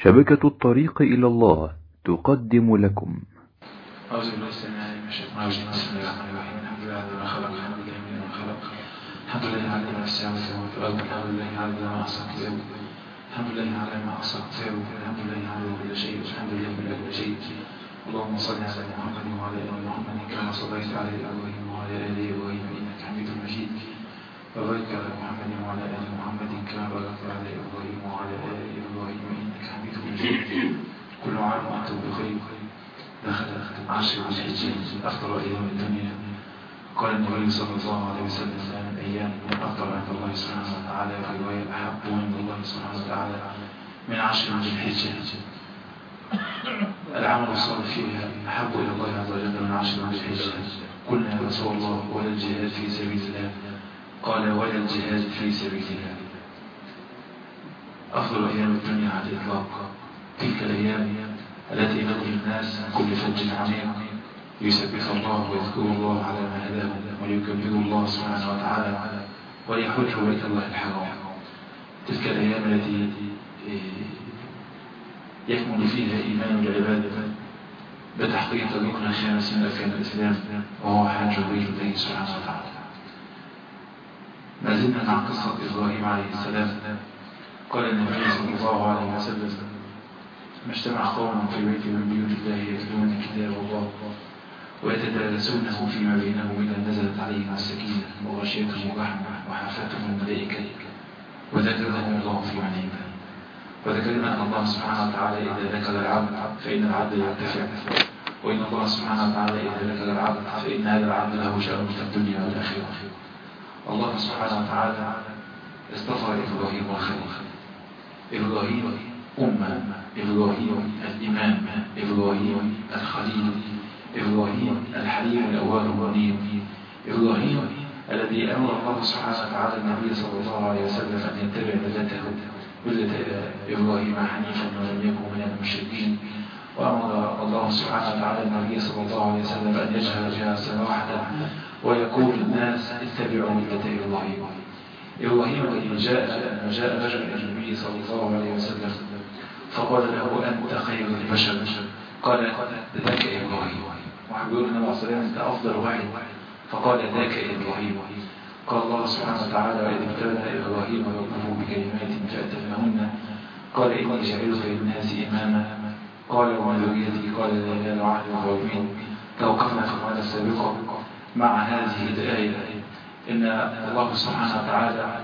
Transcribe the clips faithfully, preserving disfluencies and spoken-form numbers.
شبكة الطريق إلى الله تقدم لكم. أعوذ بالله السميع العليم من الشيطان الرجيم. بسم الله الرحمن الرحيم. الحمد لله على ما خلق، الحمد لله من ما خلق، الحمد لله على ما في السماوات والأرض، الحمد لله على ما أحصى كتابه، الحمد لله على ما أحصى كتابه، الحمد لله على كل شيء، الحمد لله من كل شيء. اللهم صل على محمد وعلى آل محمد كما صليت على إبراهيم وعلى آل إبراهيم إنك حميد مجيد. وبارك على محمد وعلى آل محمد كما باركت على إبراهيم وعلى آل إبراهيم إنك حميد مجيد. كل عام وأنتم بخير. دخل عشر ذي الحجة أفضل أيام الدنيا. قال النبي صلى الله عليه وسلم من أيام من أفضل عند الله سبحانه وتعالى، في رواية أحب عند الله سبحانه وتعالى من عشر ذي الحجة. العمل الصالح فيها أحب إلى الله عز وجل من عشر ذي الحجة. قلنا يا رسول الله ولا الجهاد في سبيل الله؟ قال ولا الجهاد في سبيل الله. أفضل أيام الدنيا على الإطلاق تلك الأيام التي ينقل الناس من كل فج عميق يسبح الله ويذكر الله على ما هداهم ويكبر الله سبحانه وتعالى ويحج بيت الله الحرام. تلك الأيام التي يكمن فيها إيمان العباد بتحقيق الركن الخامس من أركان الإسلام وهو حج بيت الله سبحانه وتعالى. ما زلنا مع قصة إبراهيم عليه السلام. قال النبي صلى الله عليه وسلم ما اجتمع قوم في بيت من بيوت الله يتلون كتاب الله ويتدارسونه فيما بينهم إلا نزلت عليهم السكينة وغشيتهم الرحمة وحفتهم الملائكة وذكرهم الله في من عنده. وذكرنا أن الله سبحانه وتعالى إذا ذكر العبد فإن العبد يرتفع، وإن الله سبحانه وتعالى إذا ذكر العبد فإن هذا العبد له شأن في الدنيا والآخرة. الله سبحانه وتعالى اصطفى إبراهيم الخليل، إبراهيم أمة، إبراهيم الإمام، إبراهيم الخليل، إبراهيم الحليم الأواب المنيب، إبراهيم الذي أمر الله سبحانه وتعالى النبي صلى الله عليه وسلم أن يتبع ملته ملة إبراهيم حنيفا ولم يكن من المشركين. وأمر الله سبحانه وتعالى النبي صلى الله عليه وسلم أن يجهر جهازا واحدا ويقول للناس اتبعوا ملة إبراهيم. إبراهيم الذي جاء جاء رجل إلى النبي صلى الله عليه وسلم فقال له أنت خير البشر. قال ذاك إبراهيم. وحبيبنا النبي عليه الصلاة أنت أفضل واحد. فقال ذاك إبراهيم. قال الله سبحانه وتعالى وإذ ابتلى إبراهيم ربه بكلمات فأتمهن قال إني جعلك للناس إماما قال ومن ذريتي قال لا ينال عهد الظالمين. توقفنا في المرة السابقة مع هذه الآية إن الله سبحانه وتعالى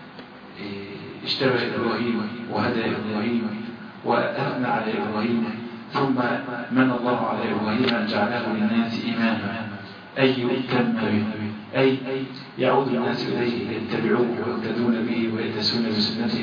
اشتبه إبراهيم وهدى إبراهيم وأثنى على إبراهيم، ثم من الله على إبراهيم أن جعله للناس إماما، أي يؤتم به، أي يعود الناس إليه يتبعوه ويقتدون به ويتسون بسنته.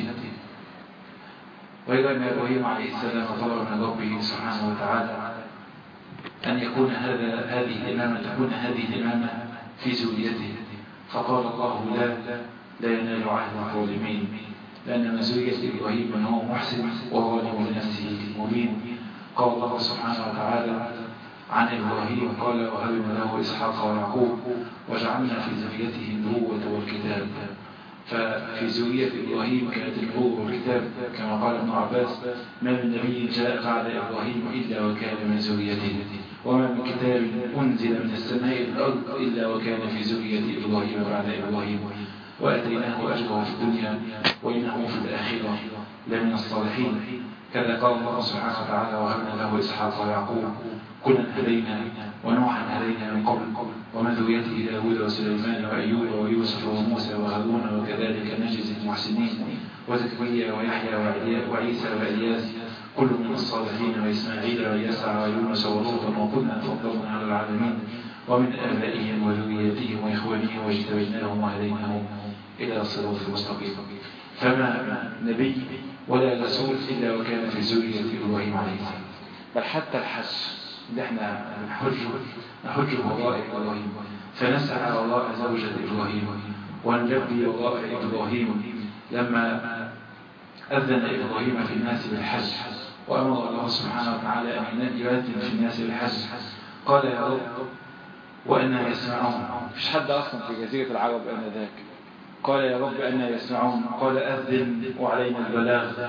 وإذا أن إبراهيم عليه السلام طلب من ربه سبحانه وتعالى أن يكون هذا هذه الإمامة تكون هذه الإمامة في زوجته، فقال الله لا لا ينال عهد الظالمين، لأن مزوية إبراهيم من هو محسن وظالم لنفسه مبين. قال الله سبحانه وتعالى عن إبراهيم قال وهبنا له إسحاق ويعقوب وجعلنا في ذريته النبوة والكتاب. ففي زوجية إبراهيم كانت النبوة والكتاب كما قال ابن عباس ما من نبي جاء بعد إبراهيم إلا وكان من زوجيته، وما من كتاب أنزل من السماء الأرض إلا وكان في زوجية إبراهيم بعد إبراهيم. وأتيناه أجره في الدنيا وإنه في الآخرة لمن الصالحين. كذا قال الله سبحانه وتعالى وهبنا له إسحاق ويعقوب كلا هدينا ونوحا هدينا من قبل ومن ذريته داود وسليمان وأيوب ويوسف وموسى وهارون وكذلك نجزي المحسنين وزكريا ويحيى وعيسى وإلياس كل من الصالحين وإسماعيل ويسع ويونس ولوطا وكنا فضلنا على العالمين ومن آبائهم وذرياتهم وإخوانهم واجتبيناهم وهديناهم إلى صراط المستقيم. فما نبي ولا رسول إلا وكان في زوجية إبراهيم عليه السلام. بل حتى الحج اللي احنا نحجه نحجه وراء إبراهيم، فنسعى وراء زوجة إبراهيم ونلبي وراء إبراهيم لما أذن إبراهيم في الناس بالحج وأمر الله سبحانه وتعالى أن يؤذن في الناس بالحج. قال يا رب وأنا يسمعون، مفيش حد أصلا في جزيرة العرب آنذاك. قال يا رب أنا يسمعون، قال أذن وعلينا البلاغ.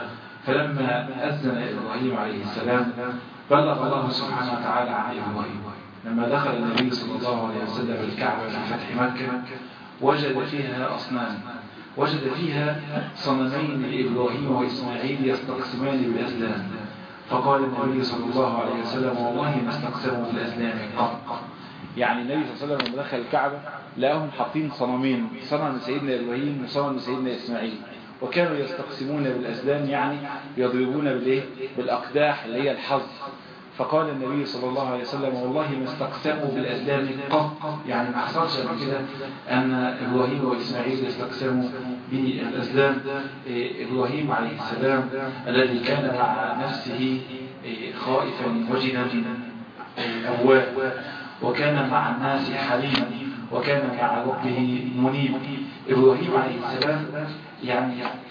فلما أذن إبراهيم عليه السلام بلغ الله سبحانه وتعالى عن إبراهيم. لما دخل النبي صلى الله عليه وسلم الكعبة في فتح مكة وجد فيها أصنام، وجد فيها صنمين لإبراهيم وإسماعيل يستقسمان بالأسلام. فقال النبي صلى الله عليه وسلم والله ما استقسموا بالأسلام قط. يعني النبي صلى الله عليه وسلم لما دخل الكعبة لقاهم حاطين صنمين، صنم سيدنا إبراهيم وصنم سيدنا إسماعيل، وكانوا يستقسمون بالأسلام يعني يضربون بالإيه؟ بالأقداح اللي هي الحظ. فقال النبي صلى الله عليه وسلم والله ما استقسموا بالأسلام قط، يعني ما حصلش قبل كده أن إبراهيم وإسماعيل يستقسموا بالأسلام. إبراهيم عليه السلام الذي كان مع نفسه خائفا وجلا أواه، وكان مع الناس حليما، وكان مع ربه منيب. إبراهيم عليه السلام يعني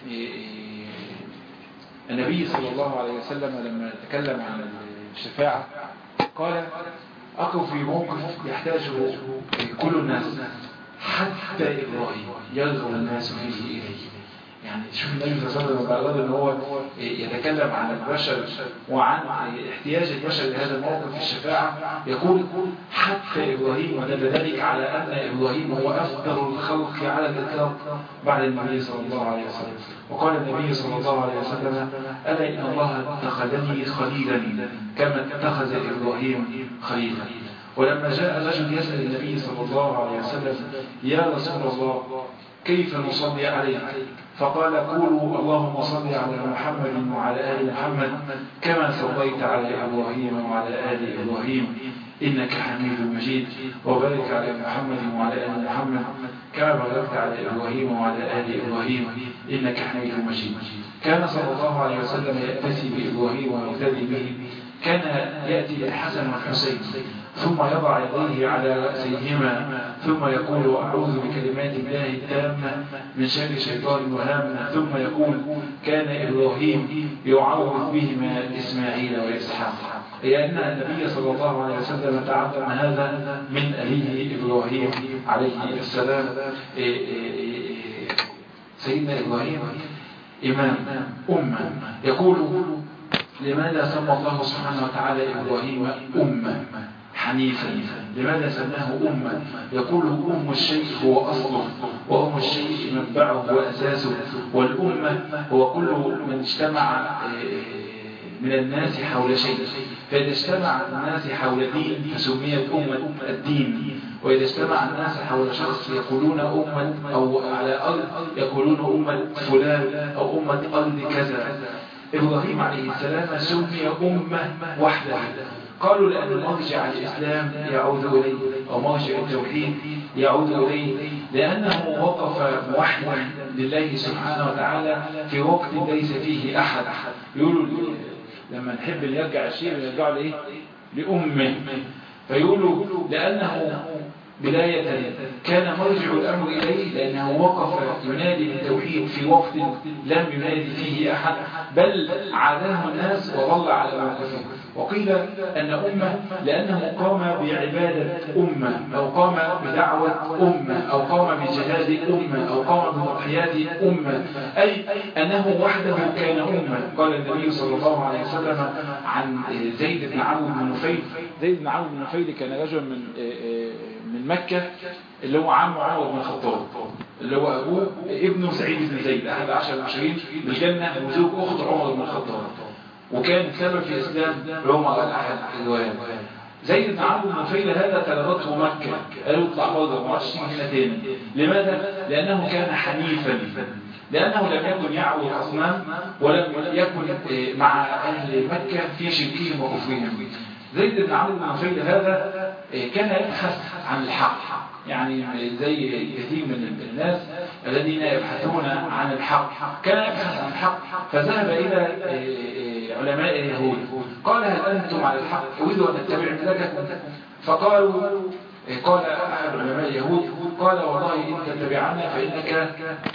النبي صلى الله عليه وسلم لما تكلم عن الشفاعة قال أقف في موقف يحتاجه كل الناس حتى إبراهيم يرغب الناس فيه إليه. يعني شوف النبي صلى الله عليه وسلم بعد أن هو يتكلم عن البشر وعن احتياج البشر لهذا الموقف في الشفاعة يقول حتى إبراهيم، ودل ذلك على أن إبراهيم هو أفضل الخلق على الإطلاق بعد النبي صلى الله عليه وسلم. وقال النبي صلى الله عليه وسلم ألا إن الله اتخذني خليلا كما اتخذ إبراهيم خليلا. ولما جاء رجل يسأل النبي صلى الله عليه وسلم يا رسول الله كيف نصلي عليك؟ فقال قولوا اللهم صل على محمد وعلى آل محمد كما صليت على إبراهيم وعلى آل إبراهيم إنك حميد مجيد، وبارك على محمد وعلى آل محمد كما باركت على إبراهيم وعلى آل إبراهيم إنك حميد مجيد. كان صلى الله عليه وسلم يأتي بإبراهيم ويقتدي به، كان يأتي بالحسن والحسين ثم يضع يديه على رأسيهما ثم يقول أعوذ بكلمات الله التامة من شر شيطان وهامة، ثم يقول كان إبراهيم يعوذ بهما إسماعيل وإسحاق، لأن النبي صلى الله عليه وسلم تعلم هذا من أبيه إبراهيم عليه السلام. سيدنا إبراهيم إمام أمة. يقول لماذا سمى الله سبحانه وتعالى إبراهيم أمة حنيفا؟ لماذا سماه أمة؟ يقول أم الشيء هو أصله، وأم الشيء منبعه وأساسه، والأمة هو كل من اجتمع من الناس حول شيء، فإذا اجتمع الناس حول دين فسميت أمة الدين، وإذا اجتمع الناس حول شخص يقولون أمة أو على أرض يقولون أمة فلان أو أمة أرض كذا. إبراهيم عليه السلام سمي أمة وحده، قالوا لأن مرجع الإسلام يعود إليه أو مرجع التوحيد يعود إليه، لأنه وقف موحدا لله سبحانه وتعالى في وقت ليس فيه أحد. يقولوا لما نحب نرجع الشيء نرجع لإيه؟ لأمه. فيقولوا لأنه بداية كان مرجع الأمر إليه لأنه وقف ينادي بالتوحيد في وقت لم ينادي فيه أحد، بل عاداه الناس وظل على موقفه. وقيل أن أمة لأنه قام بعبادة أمة أو قام بدعوة أمة أو قام بجهاد أمة أو قام بتضحيات أمة، أي أنه وحده كان أمة. قال النبي صلى الله عليه وسلم عن زيد بن عمرو بن نفيل، زيد بن عمرو بن نفيل كان رجل من من مكة اللي هو عم عمر بن الخطاب اللي هو أبوه ابنه سعيد بن زيد أحد عشر المبشرين بالجنة وزوج أخت عمر بن الخطاب، وكان سبب في إسلام عمر على أحد الروايات. زيد بن عمرو بن نفيل هذا طلبته مكة، قالوا اطلع برضه ما عادش هنا تاني. لماذا؟ لأنه كان حنيفا، لأنه لم يكن يعبد أصنام ولم يكن مع أهل مكة في شركهم وكفرهم. زيد بن عمرو بن نفيل هذا كان يبحث عن الحق، يعني زي كثير من الناس الذين يبحثون عن الحق، كان يبحث عن الحق فذهب إلى علماء اليهود قال هل أنتم على الحق؟ أريد أن أتبع ملككم. فقالوا قال أحد علماء اليهود قال والله إن تتبعنا فإنك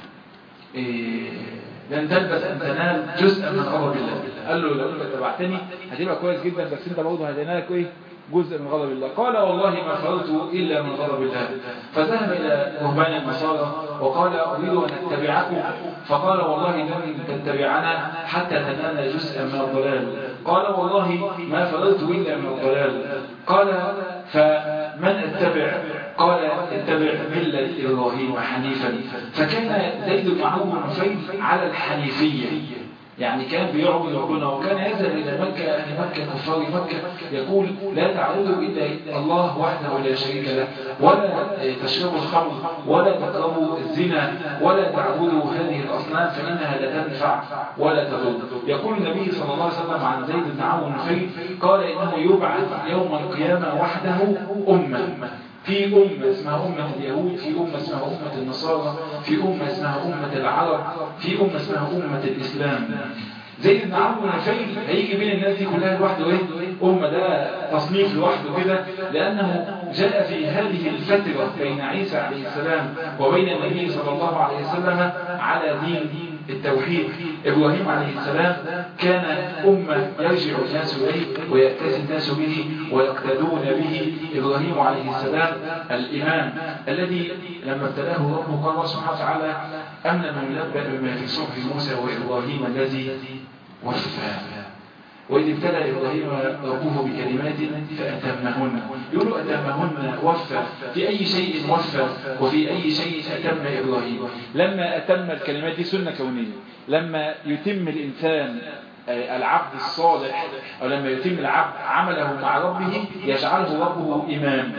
لن تلبس أن تنال جزءا من غضب الله. قال له لو أنت تبعتني هتبقى كويس جدا، بس أنت برضه هديناك إيه جزء من غضب الله. قال والله ما فررت إلا من غضب الله. فذهب إلى رهبان النصارى وقال أريد أن أتبعكم فقال والله لن تتبعنا حتى تنال جزءا من الضلال. قال والله ما فررت إلا من الضلال. قال فمن اتبع؟ قال اتبع ملة إبراهيم حنيفا. فكان زيد بن عمرو بن نفيل على الحنيفية، يعني كان بيعبد ربنا، وكان يذهب إلى مكة، أهل مكة كفار مكة، يقول لا تعبدوا إلا الله وحده لا شريك له، ولا تشربوا الخمر، ولا تقربوا الزنا، ولا تعبدوا هذه الأصنام فإنها لا تنفع ولا تضر. يقول النبي صلى الله عليه وسلم عن زيد بن عمرو بن نفيل قال إنه يبعث يوم القيامة وحده أمة، في أمة اسمها أمة اليهود، في أمة اسمها أمة النصارى، في أمة اسمها أمة العرب، في أمة اسمها أمة الإسلام. زيد بن عمرو بن نفيل هيجي بين الناس دي كلها لوحده ايه؟ أمة، ده تصنيف لوحده كده، لأنه جاء في هذه الفترة بين عيسى عليه السلام وبين النبي صلى الله عليه وسلم على دين التوحيد. إبراهيم عليه السلام كان أمة يرجع الناس إليه ويأتي الناس به ويقتدون به. إبراهيم عليه السلام الإمام الذي لما ابتلاه ربه قال الله سبحانه وتعالى أمن من ينبأ بما في صحف موسى وإبراهيم الذي وفى. وإذ ابتلى إبراهيم ربه بكلمات فأتمهن. يقولوا أتمهن وفى، في أي شيء وفى وفي أي شيء أتم إبراهيم. لما أتم الكلمات دي سنة كونية، لما يتم الإنسان العبد الصالح أو لما يتم العبد عمله مع ربه يجعله ربه إمام.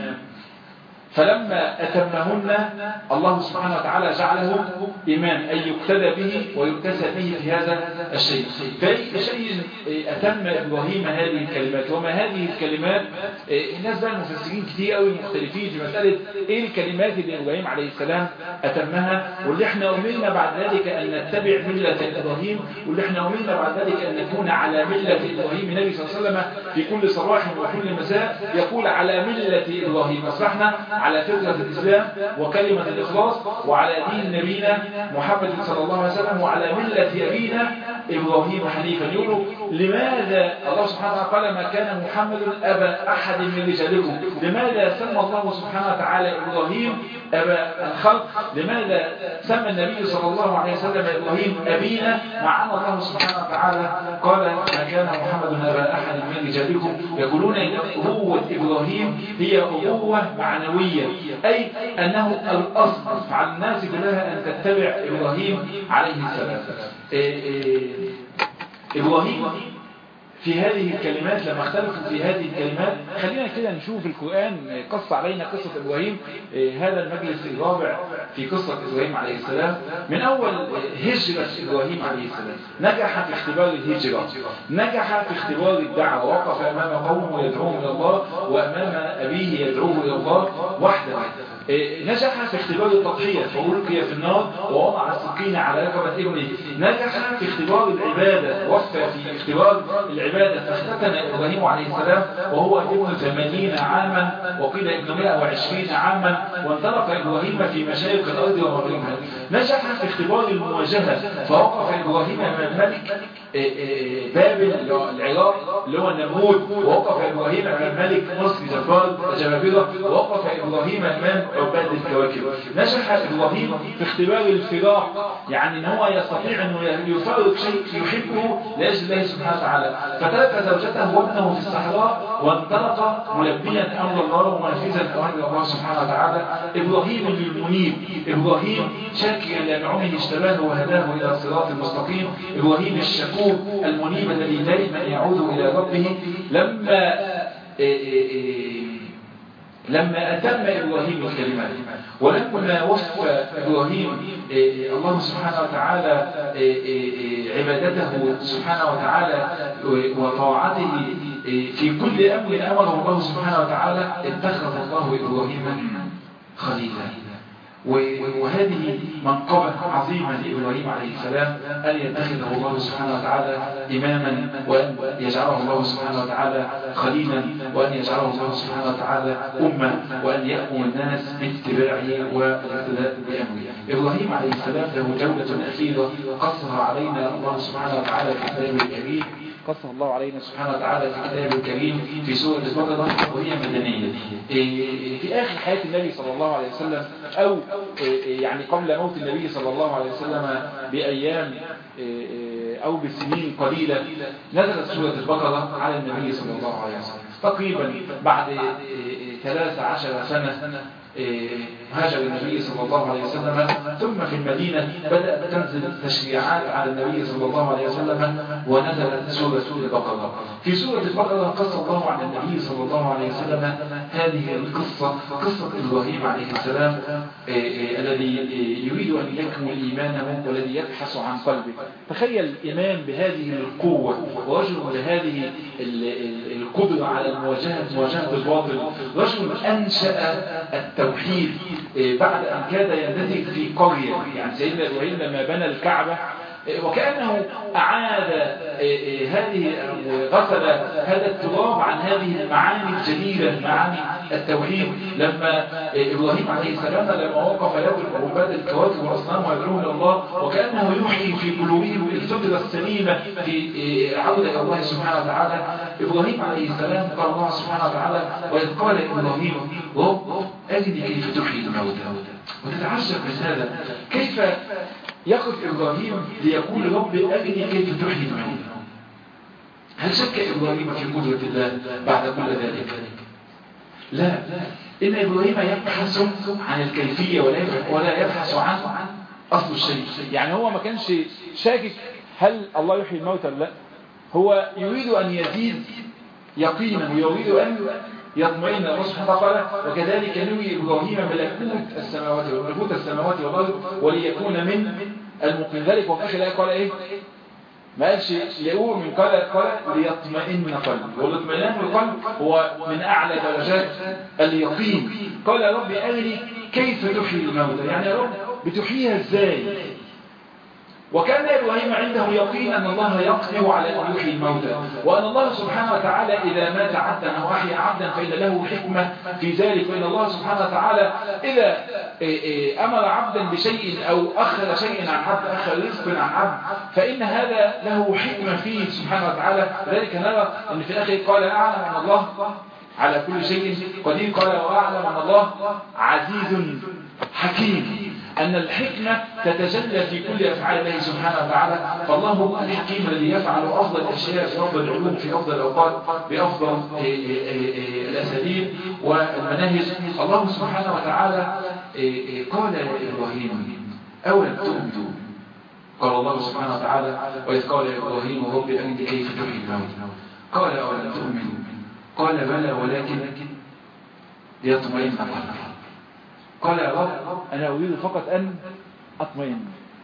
فلما أتمهن الله سبحانه وتعالى جعله إمام، أي يقتدى به ويقتسى به في هذا الشيء. فأي شيء أتم إبراهيم هذه الكلمات. وما هذه الكلمات؟ الناس بقى المفسرين كتير قوي مختلفين في مسألة إيه الكلمات اللي إبراهيم عليه السلام أتمها، واللي احنا أمرنا بعد ذلك أن نتبع ملة إبراهيم، واللي احنا أمرنا بعد ذلك أن نكون على ملة إبراهيم. النبي صلى الله عليه وسلم في كل صباح وكل مساء يقول على ملة إبراهيم. أصبحنا على فطرة الإسلام وكلمة الإخلاص وعلى دين نبينا محمد صلى الله عليه وسلم وعلى ملة أبينا إبراهيم حنيفا. يقولوا لماذا الله سبحانه وتعالى قال ما كان محمد أبا أحد من رجالكم؟ لماذا سمى الله سبحانه وتعالى إبراهيم أبا الخلق؟ لماذا سمى النبي صلى الله عليه وسلم إبراهيم أبينا مع أن الله سبحانه وتعالى قال ما كان محمد أبا أحد من رجالكم؟ يقولون إن أبوة إبراهيم هي أبوة معنوية، أي أنه الأصل على الناس كلها أن تتبع إبراهيم عليه السلام. إيه إيه إبراهيم في هذه الكلمات لما اختلفوا في هذه الكلمات، خلينا كده نشوف القرآن قص علينا قصة إبراهيم. هذا المجلس الرابع في قصة إبراهيم عليه السلام، من أول هجرة إبراهيم عليه السلام. نجح في اختبار الهجرة، نجح في اختبار الدعوة، وقف أمام قومه يدعوهم إلى الله وأمام أبيه يدعوه إلى الله وحده. نجح في اختبار التضحية فألقي في النار ووضع السكين على رقبة ابنه. نجح في اختبار العبادة، وفى في اختبار العبادة فاختتن إبراهيم عليه السلام وهو ابن ثمانين عاما وقيل ابن مئة وعشرين عاما، وانطلق إبراهيم في مشارق الأرض ومغربها. نجح في اختبار المواجهة فوقف إبراهيم أمام ملك بابل العراق اللي هو النمرود، ووقف إبراهيم أمام ملك مصر جبار جبابرة، ووقف إبراهيم أمام عباد الكواكب. نجح إبراهيم في اختبار الفراق، يعني ان هو يستطيع أنه يفارق شيء يحبه لأجل الله سبحانه وتعالى، فترك زوجته وابنه في الصحراء وانطلق ملبيا أمر الله ومنفذا أوامر الله سبحانه وتعالى. إبراهيم المنيب، إبراهيم شاكرا لنعمه اجتباه وهداه إلى الصراط المستقيم. إبراهيم الشكور المنيب الذي دائما يعود إلى ربه. لما إيه إيه لما أتم إبراهيم الكلمات ولما وفى إبراهيم الله سبحانه وتعالى عبادته سبحانه وتعالى وطاعته في كل أمر أمره الله سبحانه وتعالى، اتخذ الله إبراهيم خليلا. وهذه منقبة عظيمة لإبراهيم عليه السلام أن يتخذه الله سبحانه وتعالى إماما، وأن يجعله الله سبحانه وتعالى خليلا، وأن يجعله الله سبحانه وتعالى أمة، وأن يأمر الناس باتباعه والاقتداء بأمره. إبراهيم عليه السلام له جولة أخيرة قصها علينا الله سبحانه وتعالى في كتابه الكريم قصها الله علينا سبحانه وتعالى في كتابه الكريم في سورة البقرة، وهي مدنية. في آخر حياة النبي صلى الله عليه وسلم، أو يعني قبل موت النبي صلى الله عليه وسلم بأيام أو بسنين قليلة، نزلت سورة البقرة على النبي صلى الله عليه وسلم تقريبا بعد ثلاث عشر سنة. هاجر النبي صلى الله عليه وسلم، ثم في المدينة بدأت تنزل تشريعات على النبي صلى الله عليه وسلم، ونزلت سورة البقرة. في سورة البقرة قص الله عن النبي صلى الله عليه وسلم هذه القصة، قصة إبراهيم عليه السلام الذي يريد أن يكمل إيمانه والذي يبحث عن قلبه. تخيل إمام بهذه القوة ورجل بهذه القدرة على مواجهة مواجهة الباطل، رجل أنشأ التوحيد بعد أن كاد يندثر في قرية. يعني سيدنا إبراهيم لما بنى الكعبة وكأنه أعاد هذه غسل هذا التراب عن هذه المعاني الجديدة، معاني التوحيد. لما إبراهيم عليه السلام لما وقف يضرب عباد الكواكب والأصنام ويدعوه إلى الله، وكأنه يحيي في قلوبهم الفطرة السليمة في عودة إلى الله سبحانه وتعالى. إبراهيم عليه السلام قال الله سبحانه وتعالى: وإذ قال إبراهيم رب أرني كيف تحيي الموتى. وتتعجب من هذا، كيف يقف إبراهيم ليقول رب أرني كيف تحيي الموتى؟ هل شك إبراهيم في قدرة الله بعد كل ذلك؟ لا، إن إبراهيم يبحث عن الكيفية ولا يبحث عن أصل الشيء. يعني هو ما كانش شاكك هل الله يحيي الموتى ولا لا، هو يريد أن يزيد يقينا ويريد أن يطمئن. الله سبحانه وتعالى: وكذلك نري إبراهيم ملكوت السماوات وملكوت السماوات والأرض وليكون من الموقنين. ذلك وفي آخر الآية قال إيه؟ ما قالش ليؤمن، قال قال ليطمئن قلبي. والاطمئنان القلب هو من أعلى درجات اليقين. قال يا رب أرني كيف تحيي الموتى، يعني يا رب بتحييها إزاي؟ وكان إبراهيم عنده يقين أن الله يقدر على أن يحيي الموتى، وأن الله سبحانه وتعالى إذا مات عبدا أو أحيا عبدا فإن له حكمة في ذلك، وإن الله سبحانه وتعالى إذا أمر عبدا بشيء أو أخر شيء عن عبد، أخر رزق عن عبد، فإن هذا له حكمة فيه سبحانه وتعالى. ذلك نرى أن في الآخر قال: أعلم أن الله على كل شيء قدير. قال: وأعلم أن الله عزيز حكيم، أن الحكمة تتجلى في كل أفعال الله سبحانه وتعالى. فالله هو الحكيم الذي يفعل أفضل الأشياء في أفضل العلوم في أفضل الأوقات بأفضل الأساليب والمناهج. الله سبحانه وتعالى قال لإبراهيم: أولم تؤمن؟ قال الله سبحانه وتعالى: وإذ قال إبراهيم رب أرني كيف تحيي الموتى. قال: أولم تؤمن؟ قال: بلى ولكن ليطمئن قلبي. قال: يا رب أنا أريد فقط أن أطمئن.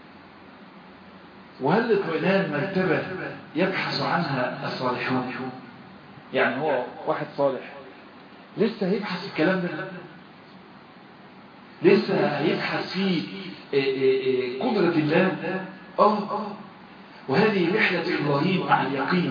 وهل الاطمئنان مرتبة يبحث عنها الصالحون؟ يعني هو واحد صالح لسه يبحث في الكلام ده، لسه يبحث في قدرة الله. آه وهذه رحلة إبراهيم مع اليقين.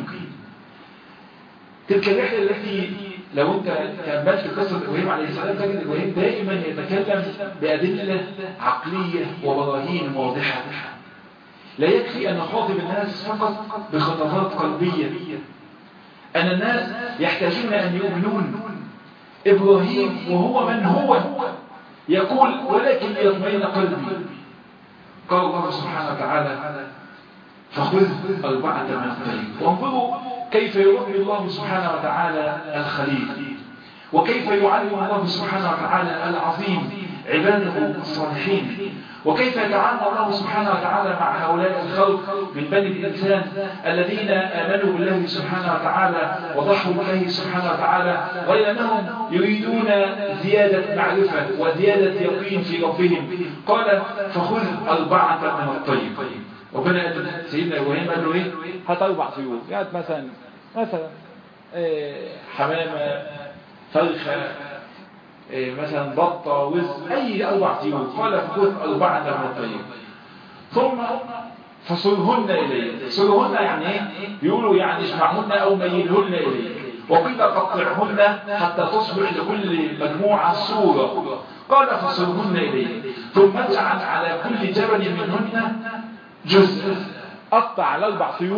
تلك الرحلة التي لو انت تأملت قصة إبراهيم عليه السلام تجد إبراهيم دائما يتكلم بأدلة عقلية وبراهين واضحة. لا يكفي أن نخاطب الناس فقط بخطابات قلبية، أن الناس يحتاجون أن يؤمنون. إبراهيم وهو من هو يقول: ولكن ليطمئن قلبي. قال الله سبحانه وتعالى: فخذ أربعة من الطير. وانظروا كيف يربي الله سبحانه وتعالى الخليل، وكيف يعلم الله سبحانه وتعالى العظيم عباده الصالحين، وكيف يتعامل الله سبحانه وتعالى مع هؤلاء الخلق من بني الإنسان الذين آمنوا بالله سبحانه وتعالى وضحوا بالله سبحانه وتعالى، غير أنهم يريدون زيادة معرفة وزيادة يقين في ربهم. قال: فخذ أربعة من الطير. ربنا قال سيدنا إبراهيم قال له إيه؟ هات أربع طيور، يعني مثلا مثلا إيه حمامة، فرخة، إيه مثلا بطة، وز، أي أربع طيور. قال: فخذ أربعة من الطير ثم فصرهن إليه. صرهن يعني إيه؟ بيقولوا يعني اجمعهن أو ميلهن إليه، وقيل قطعهن حتى تصبح لكل مجموعة صورة. قال: فصرهن إليه ثم اجعل على كل جبل منهن جزء. قطع على أربع طيور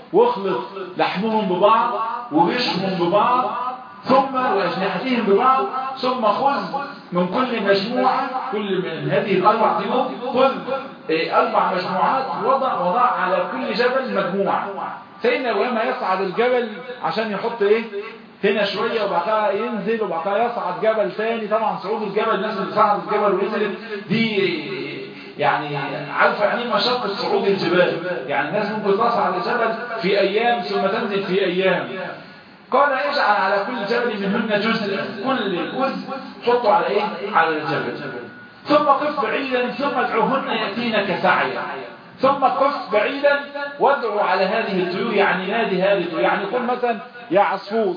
واخلط لحمهم ببعض وريشهم ببعض ثم وأجنحتهم ببعض، ثم خذ من كل مجموعة، كل من هذه الأربع طيور خذ أربع مجموعات، وضع وضع على كل جبل مجموعة. سيدنا إبراهيم يصعد الجبل عشان يحط إيه هنا شوية وبعدها ينزل وبعدها يصعد جبل ثاني. طبعا صعود الجبل، الناس اللي صعد الجبل ونزلت دي يعني عارفة يعني مشقة صعود الجبال، يعني الناس ممكن تصعد الجبل في أيام ثم تنزل في أيام. قال اجعل على كل جبل منهن جزء، كل جزء حطه على ايه على الجبل، ثم قف بعيدا ثم ادعوهن يأتينك سعيا، ثم قف بعيدا وادعو على هذه الطيور، يعني نادي هذه الطيور، يعني قل مثلا يا عصفور،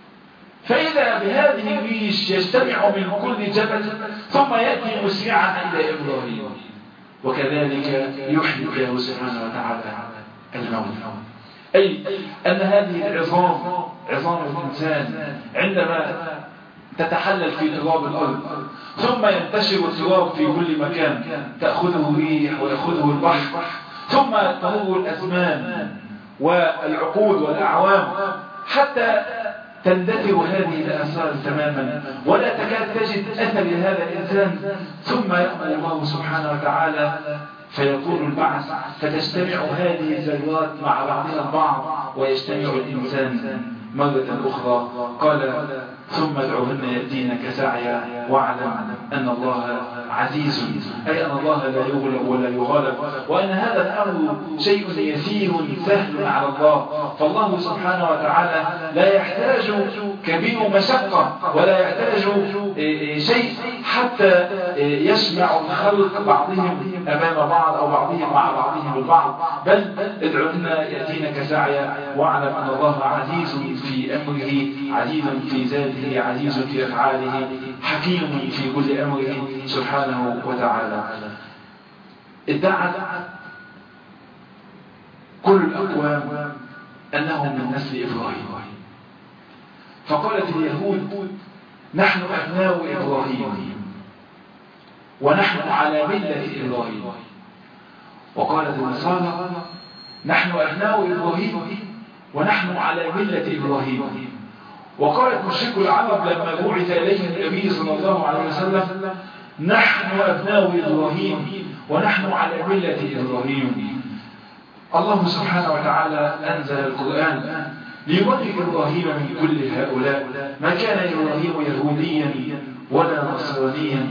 فإذا بهذه الريش يجتمع من كل جبل ثم يأتي مسرعا إلى إبراهيم. وكذلك يحيي الله سبحانه وتعالى الموت، أي أن هذه العظام عظام الإنسان عندما تتحلل في تراب الأرض ثم ينتشر التراب في كل مكان، تأخذه ريح ويأخذه البحر، ثم تمر الأزمان والعقود والأعوام حتى تندثر هذه الآثار تماما ولا تكاد تجد أثر لهذا الإنسان، ثم يأمر الله سبحانه وتعالى فيكون البعث، فتجتمع هذه الذرات مع بعضها البعض ويجتمع الإنسان مرة أخرى. قال ثم ادعوهن يأتينك سعيا واعلم أن الله عزيز، أي أن الله لا يغلب ولا يغالب، وأن هذا الأمر شيء يسير سهل على الله. فالله سبحانه وتعالى لا يحتاج كبير مشقة ولا يحتاج شيء حتى يسمع الخلق بعضهم أمام بعض أو بعضهم مع بعضهم البعض، بل ادعوهن يأتينك سعيا واعلم أن الله عزيز في أمره، عزيز في ذاته، عزيز في أفعاله، حكيم في كل أمره سبحانه وتعالى. ادعت كل الأقوام أنهم من نسل إبراهيم، فقالت اليهود نحن أبناء إبراهيم ونحن على ملة إبراهيم، وقالت النصارى نحن أبناء إبراهيم ونحن على ملة إبراهيم، وقالت مشرك العرب لما بعث إليهم النبي صلى الله عليه وسلم نحن أبناء إبراهيم ونحن على ملة إبراهيم. الله سبحانه وتعالى أنزل القرآن ليبرئ إبراهيم من كل هؤلاء، ما كان إبراهيم يهوديا ولا نصرانيا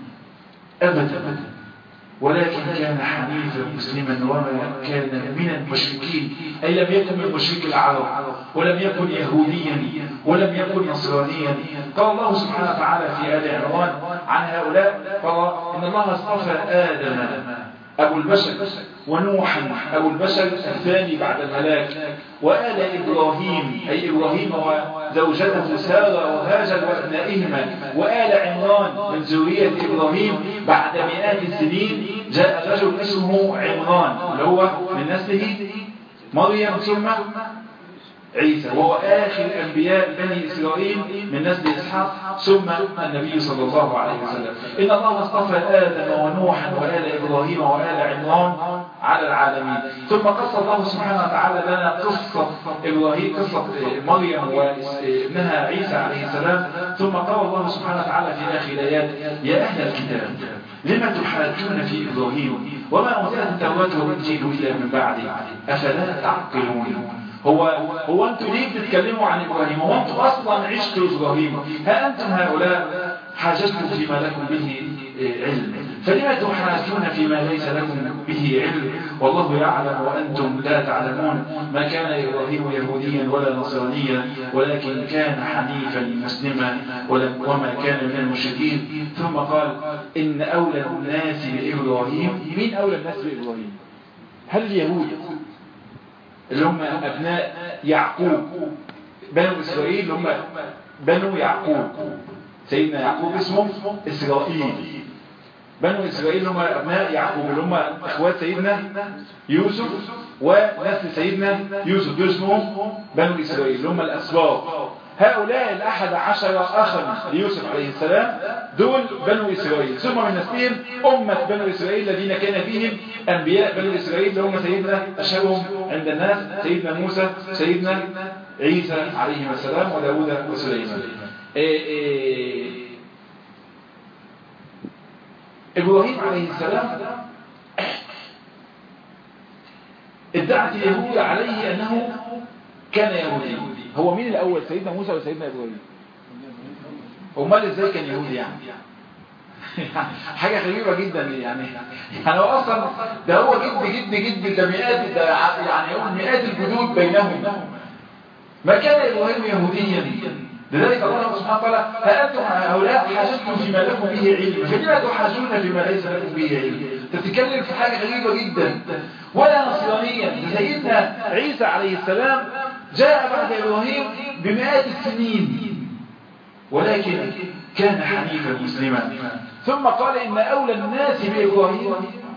أبدا، ولكن كان حنيفا مسلما وما كان من المشركين، أي لم يكن من مشرك العرب ولم يكن يهوديا ولم يكن نصرانيا. قال الله سبحانه وتعالى في آل عمران عن هؤلاء قال إن الله اصطفى آدم أبو البشر ونوحا أبو البشر الثاني بعد الهلاك، وآل إبراهيم أي إبراهيم وزوجته سارة وهاجر وأبنائهما، وآل عمران من ذرية إبراهيم بعد مئات السنين جاء رجل اسمه عمران اللي هو من نسله مريم ثم عيسى، وهو آخر أنبياء بني إسرائيل من نسل إسحاق ثم النبي صلى الله عليه وسلم. إن الله اصطفى آدم ونوحا وآل إبراهيم وآل عمران على العالمين. ثم قص الله سبحانه وتعالى لنا قصة إبراهيم، قصة مريم وابنها عيسى عليه السلام. ثم قال الله سبحانه وتعالى في آخر الآيات يا أهل الكتاب لما تحاجون في إبراهيم وما أنزلت التوراة والإنجيل إلا من بعده أفلا تعقلون. هو هو انتوا ليه بتتكلموا عن ابراهيم؟ هو انتوا اصلا عشتوا ابراهيم؟ ها انتم هؤلاء حاجتم فيما لكم به علم، فلما تحاجون فيما ليس لكم به علم والله يعلم وانتم لا تعلمون. ما كان ابراهيم يهوديا ولا نصرانيا ولكن كان حنيفا مسلما وما كان من المشركين. ثم قال ان اولى الناس بابراهيم. مين اولى الناس بابراهيم؟ هل اليهود اللي هم أبناء يعقوب بنو إسرائيل اللي هم بنو يعقوب، سيدنا يعقوب اسمه إسرائيل، بنو إسرائيل اللي هم أبناء يعقوب اللي هم أخوات سيدنا يوسف ونسل سيدنا يوسف، دول اسمهم بنو إسرائيل اللي هم الأسباط. هؤلاء الأحد عشر أخا ليوسف عليه السلام دول بنو إسرائيل، ثم من نسلهم أمة بنو إسرائيل الذين كان فيهم أنبياء بنو إسرائيل اللي هم سيدنا أشهرهم عند الناس سيدنا موسى سيدنا عيسى عليهم السلام وداود وسليمان. إيه إيه إبراهيم عليه السلام ادعت اليهود عليه أنه كان يهودي. هو مين الأول سيدنا موسى وسيدنا إبراهيم؟ أمال إزاي كان يهودي يعني؟ حاجة غريبة جدا يعني. يعني هو أصلا ده هو جد جد جد ده مئات ده يعني هو مئات الجدود بينهم. ما كان إبراهيم يهوديا. لذلك الله سبحانه وتعالى فأنتم هؤلاء حاجتكم فيما لكم به علم فلما تحاجون فيما ليس لكم به علم. تتكلم في حاجة غريبة جدا. ولا نصرانيا. سيدنا عيسى عليه السلام جاء بعد إبراهيم بمئات السنين ولكن كان حنيفا مسلما. ثم قال إن أولى الناس بإبراهيم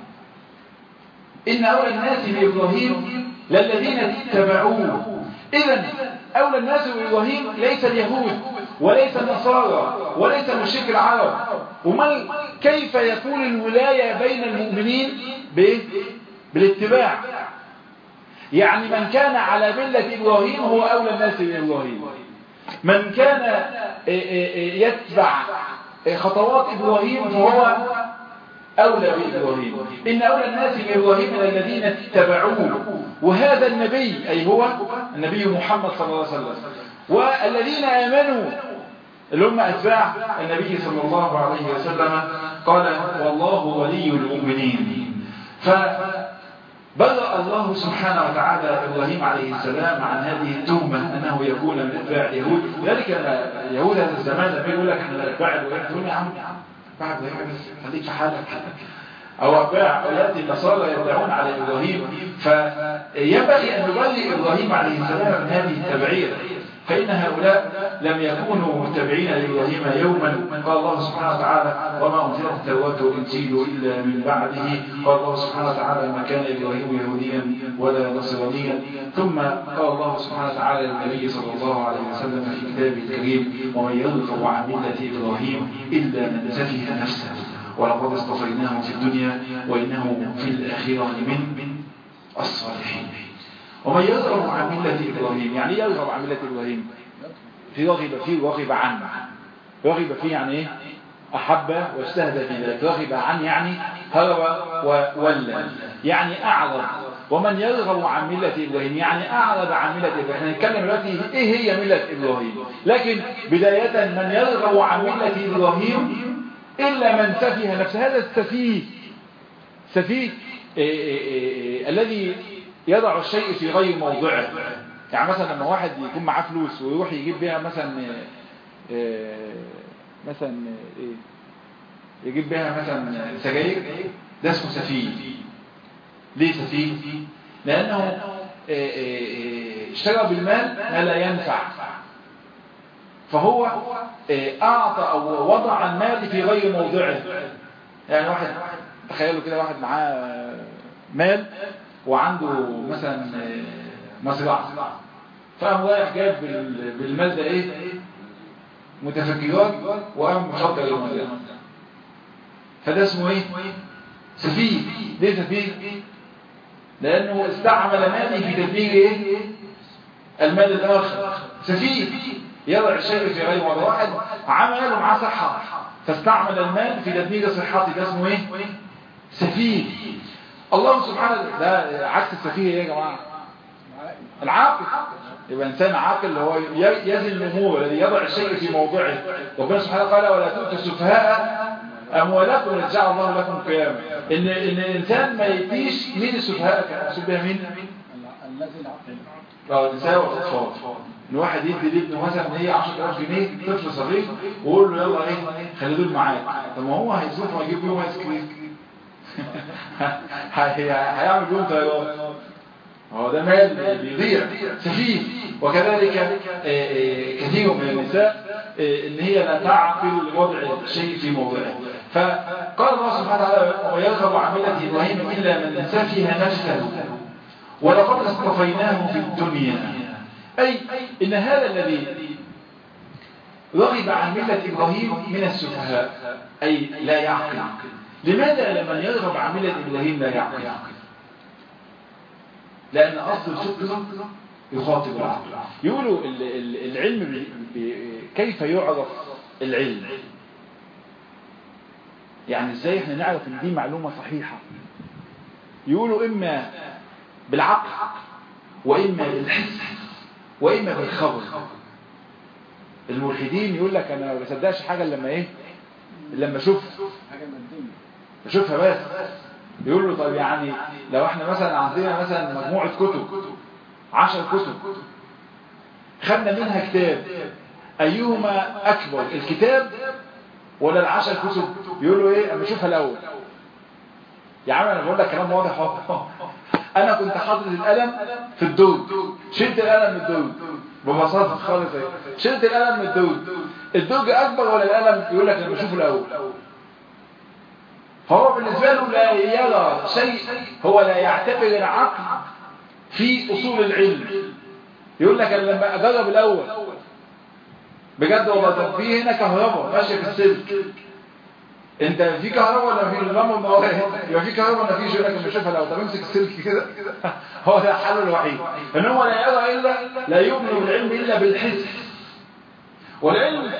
إن أولى الناس بإبراهيم للذين اتبعوه. إذن أولى الناس بإبراهيم ليس اليهود وليس النصارى وليس مشرك العرب. وما كيف يكون الولاية بين المؤمنين بالاتباع؟ يعني من كان على ملة إبراهيم هو أولى الناس بإبراهيم. من كان يتبع خطوات إبراهيم فهو أولى بإبراهيم. إن أولى الناس بإبراهيم الذين اتبعوه. وهذا النبي أي هو النبي محمد صلى الله عليه وسلم والذين آمنوا اللي هم أتباع النبي صلى الله عليه وسلم قال والله ولي المؤمنين. فبرأ الله سبحانه وتعالى إبراهيم عليه السلام عن هذه التهمة أنه يكون من أتباع اليهود. ذلك يهود هذا الزمان لما يقول لك احنا أتباع اليهود يا عم بعد بس خليك في حالك. أو أتباع يأتي النصارى يدعون على إبراهيم. فينبغي أن نبلغ إبراهيم عليه السلام من هذه التبعية فإن هؤلاء لم يكونوا متبعين لإبراهيم يوما. قال الله سبحانه وتعالى وما أنزلت التوراة والإنجيل إلا من بعده. قال الله سبحانه وتعالى ما كان إبراهيم يهوديا ولا نصرانيا. ثم قال الله سبحانه وتعالى للنبي صلى الله عليه وسلم في كتابه الكريم ومن يرغب عن ملة إبراهيم إلا من سفه نفسه ولقد اصطفيناه في الدنيا وإنه في الآخرة من الصالحين. ومن يرغب عن ملة إبراهيم يعني ايه يرغب عن ملة إبراهيم؟ في رغب فيه ورغب عنه. رغب فيه يعني ايه؟ أحب واجتهد في ذلك. رغب عن يعني هرب وولى يعني أعرض. ومن يرغب عن ملة إبراهيم يعني أعرض عن ملة إبراهيم. احنا نتكلم دلوقتي إيه هي ملة إبراهيم. لكن بداية من يرغب عن ملة إبراهيم إلا من سفيه نفسه. هذا السفيه سفيه إيه إيه إيه الذي يضع الشيء في غير موضعه. يعني مثلا لما واحد يكون معاه فلوس ويروح يجيب بيها مثلا إيه مثلا إيه يجيب بيها مثلا سجاير ده اسمه سفيه. ليه سفيه؟ لأنه إيه إيه اشترى بالمال ما لا ينفع فهو إيه أعطى أو وضع المال في غير موضعه. يعني واحد تخيلوا كده واحد معاه مال وعنده مثلا مزرعة فقام رايح جاب بالمال ده ايه متفجرات وقام مخدر المزرعة. فده اسمه ايه سفيه. ليه سفيه؟ لانه استعمل ماله في تدبير ايه المال الاخر. سفيه يضع الشيء في غير موضعه. واحد عمل ومعاه صحة فاستعمل المال في تدبير صحته ده اسمه ايه سفيه. الله سبحانه ده عكس السفيه يا جماعه العاقل. يبقى انسان عاقل اللي هو يزن الامور الذي يضع الشيء في موضعه. ربنا سبحانه قال ولا تؤتوا السفهاء اموالكم التي جعل الله لكم قياما. ان ان الانسان ما يديش مين السفهاء كان مقصود بها مين؟ الذي العاقل. اه النساء والاطفال. ان واحد يدي لابنه مثلا هي عشرة آلاف جنيه طفل صغير ويقول له يلا ايه خلي دول معاك. طب ما هو هيصرف ويجيب بيهم ايس كريم هيعمل بيهم طيارات. هو ده مال بيضيع سفيه. وكذلك كثير من النساء ان هي لا تعقل وضع الشيء في موضعه. فقال الله سبحانه وتعالى ويرغب عن ملة إبراهيم إلا من سفه نفسه ولقد اصطفيناه في الدنيا. أي إن هذا الذي رغب عن ملة إبراهيم من السفهاء أي لا يعقل. لماذا لمن يرغب عن ملة إبراهيم لا يعقل؟ لأن أصل الفطرة يخاطب العقل. يقولوا العلم كيف يعرف العلم؟ يعني ازاي احنا نعرف ان دي معلومة صحيحة؟ يقولوا اما بالعقل واما بالحس واما بالخبر. الملحدين يقول لك انا ما بصدقش حاجة لما ايه؟ لما اشوف حاجة مادية اشوفها بس. يقول له طيب يعني لو احنا مثلا عندنا مثلا مجموعة كتب عشر كتب خدنا منها كتاب ايهما اكبر، الكتاب ولا العشر كتب؟ يقول له ايه اما اشوفها الاول. يا عم انا بقول لك كلام واضح اهو. انا كنت حاطط القلم في الدود، شلت القلم من الدود ببساطه خالص اهي، شلت القلم من الدود، الدوج اكبر ولا القلم؟ يقول لك لما اشوفه الاول. فهو بالنسبه له لا يرى شيء، هو لا يعتبر العقل في اصول العلم. يقول لك انا لما اجرب الاول بجد والله. طب في هنا كهرباء ماشيه في السلك، انت في كهرباء ولا في اللمبه منوره؟ يبقى في كهرباء ولا في؟ يقول لك لما اشوفها الاول. طب امسك السلك كده. هو ده الحل الوحيد، ان هو لا يرى الا لا يؤمن بالعلم الا بالحس. والعلم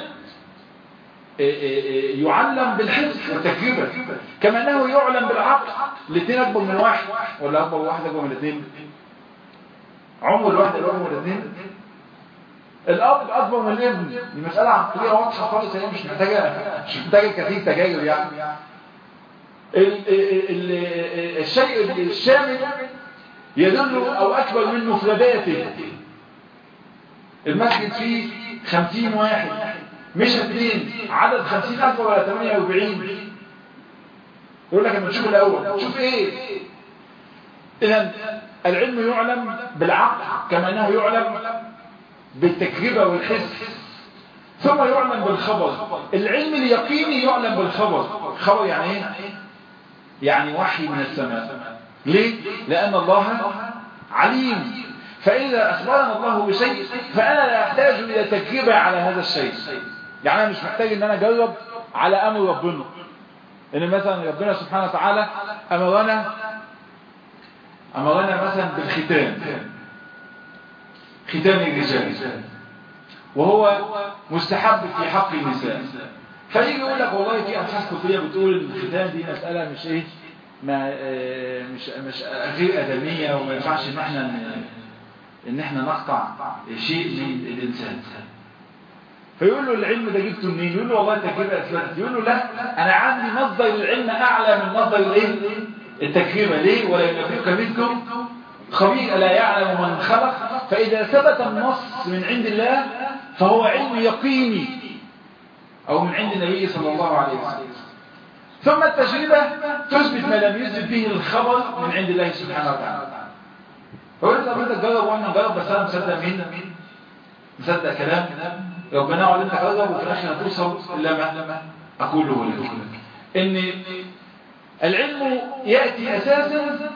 يعلم بالحس والتجربه، كما انه يعلم بالعقل. الاثنين اكبر من واحد ولا اكبر واحد اكبر من الاثنين؟ عمر الواحد اكبر من الاثنين. الاب اكبر من الابن. دي مساله عقليه واضحه خالص، هي مش محتاجه مش محتاجه كثير تجارب يعني. ال ال ال الشيء الشامل يدل او اكبر من مفرداته. المسجد فيه خمسين واحد مش اثنين، عدد خمسين اكبر ولا ثمانية وأربعين؟ يقول لك اما تشوف الاول تشوف ايه؟ اذا العلم يعلم بالعقل كما انه يعلم بالتجربة والحس، ثم يعلم بالخبر. العلم اليقيني يعلم بالخبر. خبر يعني ايه؟ يعني وحي من السماء. ليه؟ لأن الله عليم، فإذا أخبرنا الله بشيء فأنا لا أحتاج إلى تجربة على هذا الشيء. يعني أنا مش محتاج إن أنا أجرب على أمر ربنا. إن مثلا ربنا سبحانه وتعالى أمرنا أمرنا مثلا بالختان، ختان الرجال، وهو مستحب في حق النساء. فيجي يقول لك والله في ابحاث طبيه بتقول ان الختان دي مساله مش ايه، ما مش مش غير ادميه، وما ينفعش ان احنا ان احنا نقطع شيء من الانسان. فيقول له العلم ده جبته منين؟ يقول له والله التجربه اثبتت. يقول له لا، انا عندي مصدر العلم اعلى من مصدر الايه؟ التجربه. ليه؟ ولا ينبئك مثله خبير لا يعلم من خلق. فإذا ثبت النص من عند الله فهو علم يقيني أو من عند النبي صلى الله عليه وسلم. ثم التجربة تثبت ما لم يثبت به الخبر من عند الله سبحانه وتعالى. فقلت طب انت تجرب وانا نجرب، بس انا مصدق مين؟ مصدق كلام ربنا وقال انت جرب وفي الاخر هتوصل الا ما اقوله لك. ان العلم ياتي اساسا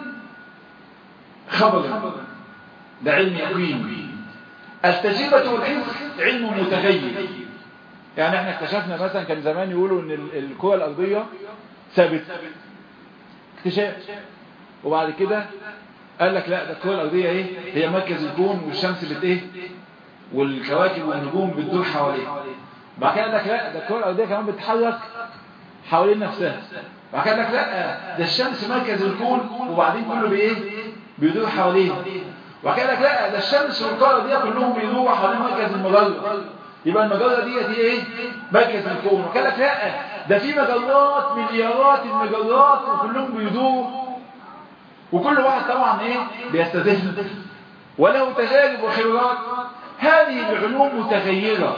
خبر، ده علم يقين. التجربة والحس علم متغير. يعني احنا اكتشفنا مثلا، كان زمان يقولوا ان الكرة الارضية ثابت، اكتشاف، وبعد كده قال لك لا، ده الكرة الارضية ايه؟ هي مركز الكون، والشمس بت ايه؟ والكواكب والنجوم بتدور حواليها. بعد كده قال لك لا، ده الكرة الارضية كمان بتتحرك حوالين نفسها. بعد كده قال لك لا، ده الشمس مركز الكون وبعدين كله بايه؟ بيدور حواليها. وبعد كده قال لك لا، ده الشمس والقمر دي كلهم بيدوروا حوالين مركز المجرة، يبقى المجرة دي هي ايه؟ مركز الكون. وبعد كده قال لك لا، ده في مجرات مليارات المجرات وكلهم بيدوروا، وكل واحد طبعا ايه؟ بيستدل وله تجارب وخبرات. هذه العلوم متغيرة،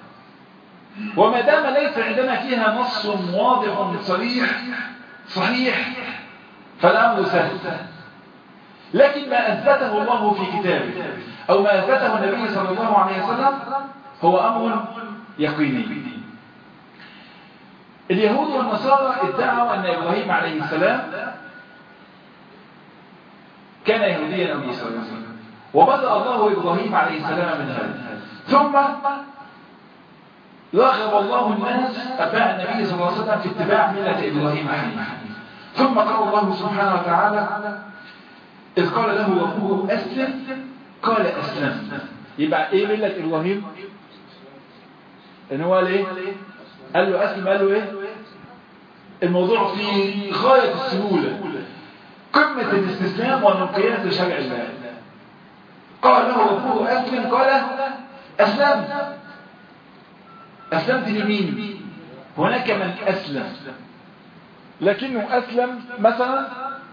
وما دام ليس عندنا فيها نص واضح صريح صحيح فالأمر سهل. لكن ما أثبته الله في كتابه أو ما أثبته النبي صلى الله عليه وسلم هو أمر يقيني. اليهود والنصارى ادعوا أن إبراهيم عليه السلام كان يهوديا أو نصرانيا، وبدأ الله إبراهيم عليه السلام من هذا. ثم رغب الله الناس أتباع النبي صلى الله عليه وسلم في اتباع ملة إبراهيم حنيفا. ثم قال الله سبحانه وتعالى إذ قال له ربه أسلم قال أسلم. يبقى إيه ملة إبراهيم؟ إن هو قال إيه؟ قال له أسلم. قال له إيه؟ الموضوع في غاية السهولة، قمة الاستسلام والانقياد لشرع الله. قال له ربه أسلم قال أسلم. أسلمت لمين؟ هناك من أسلم لكنه أسلم مثلا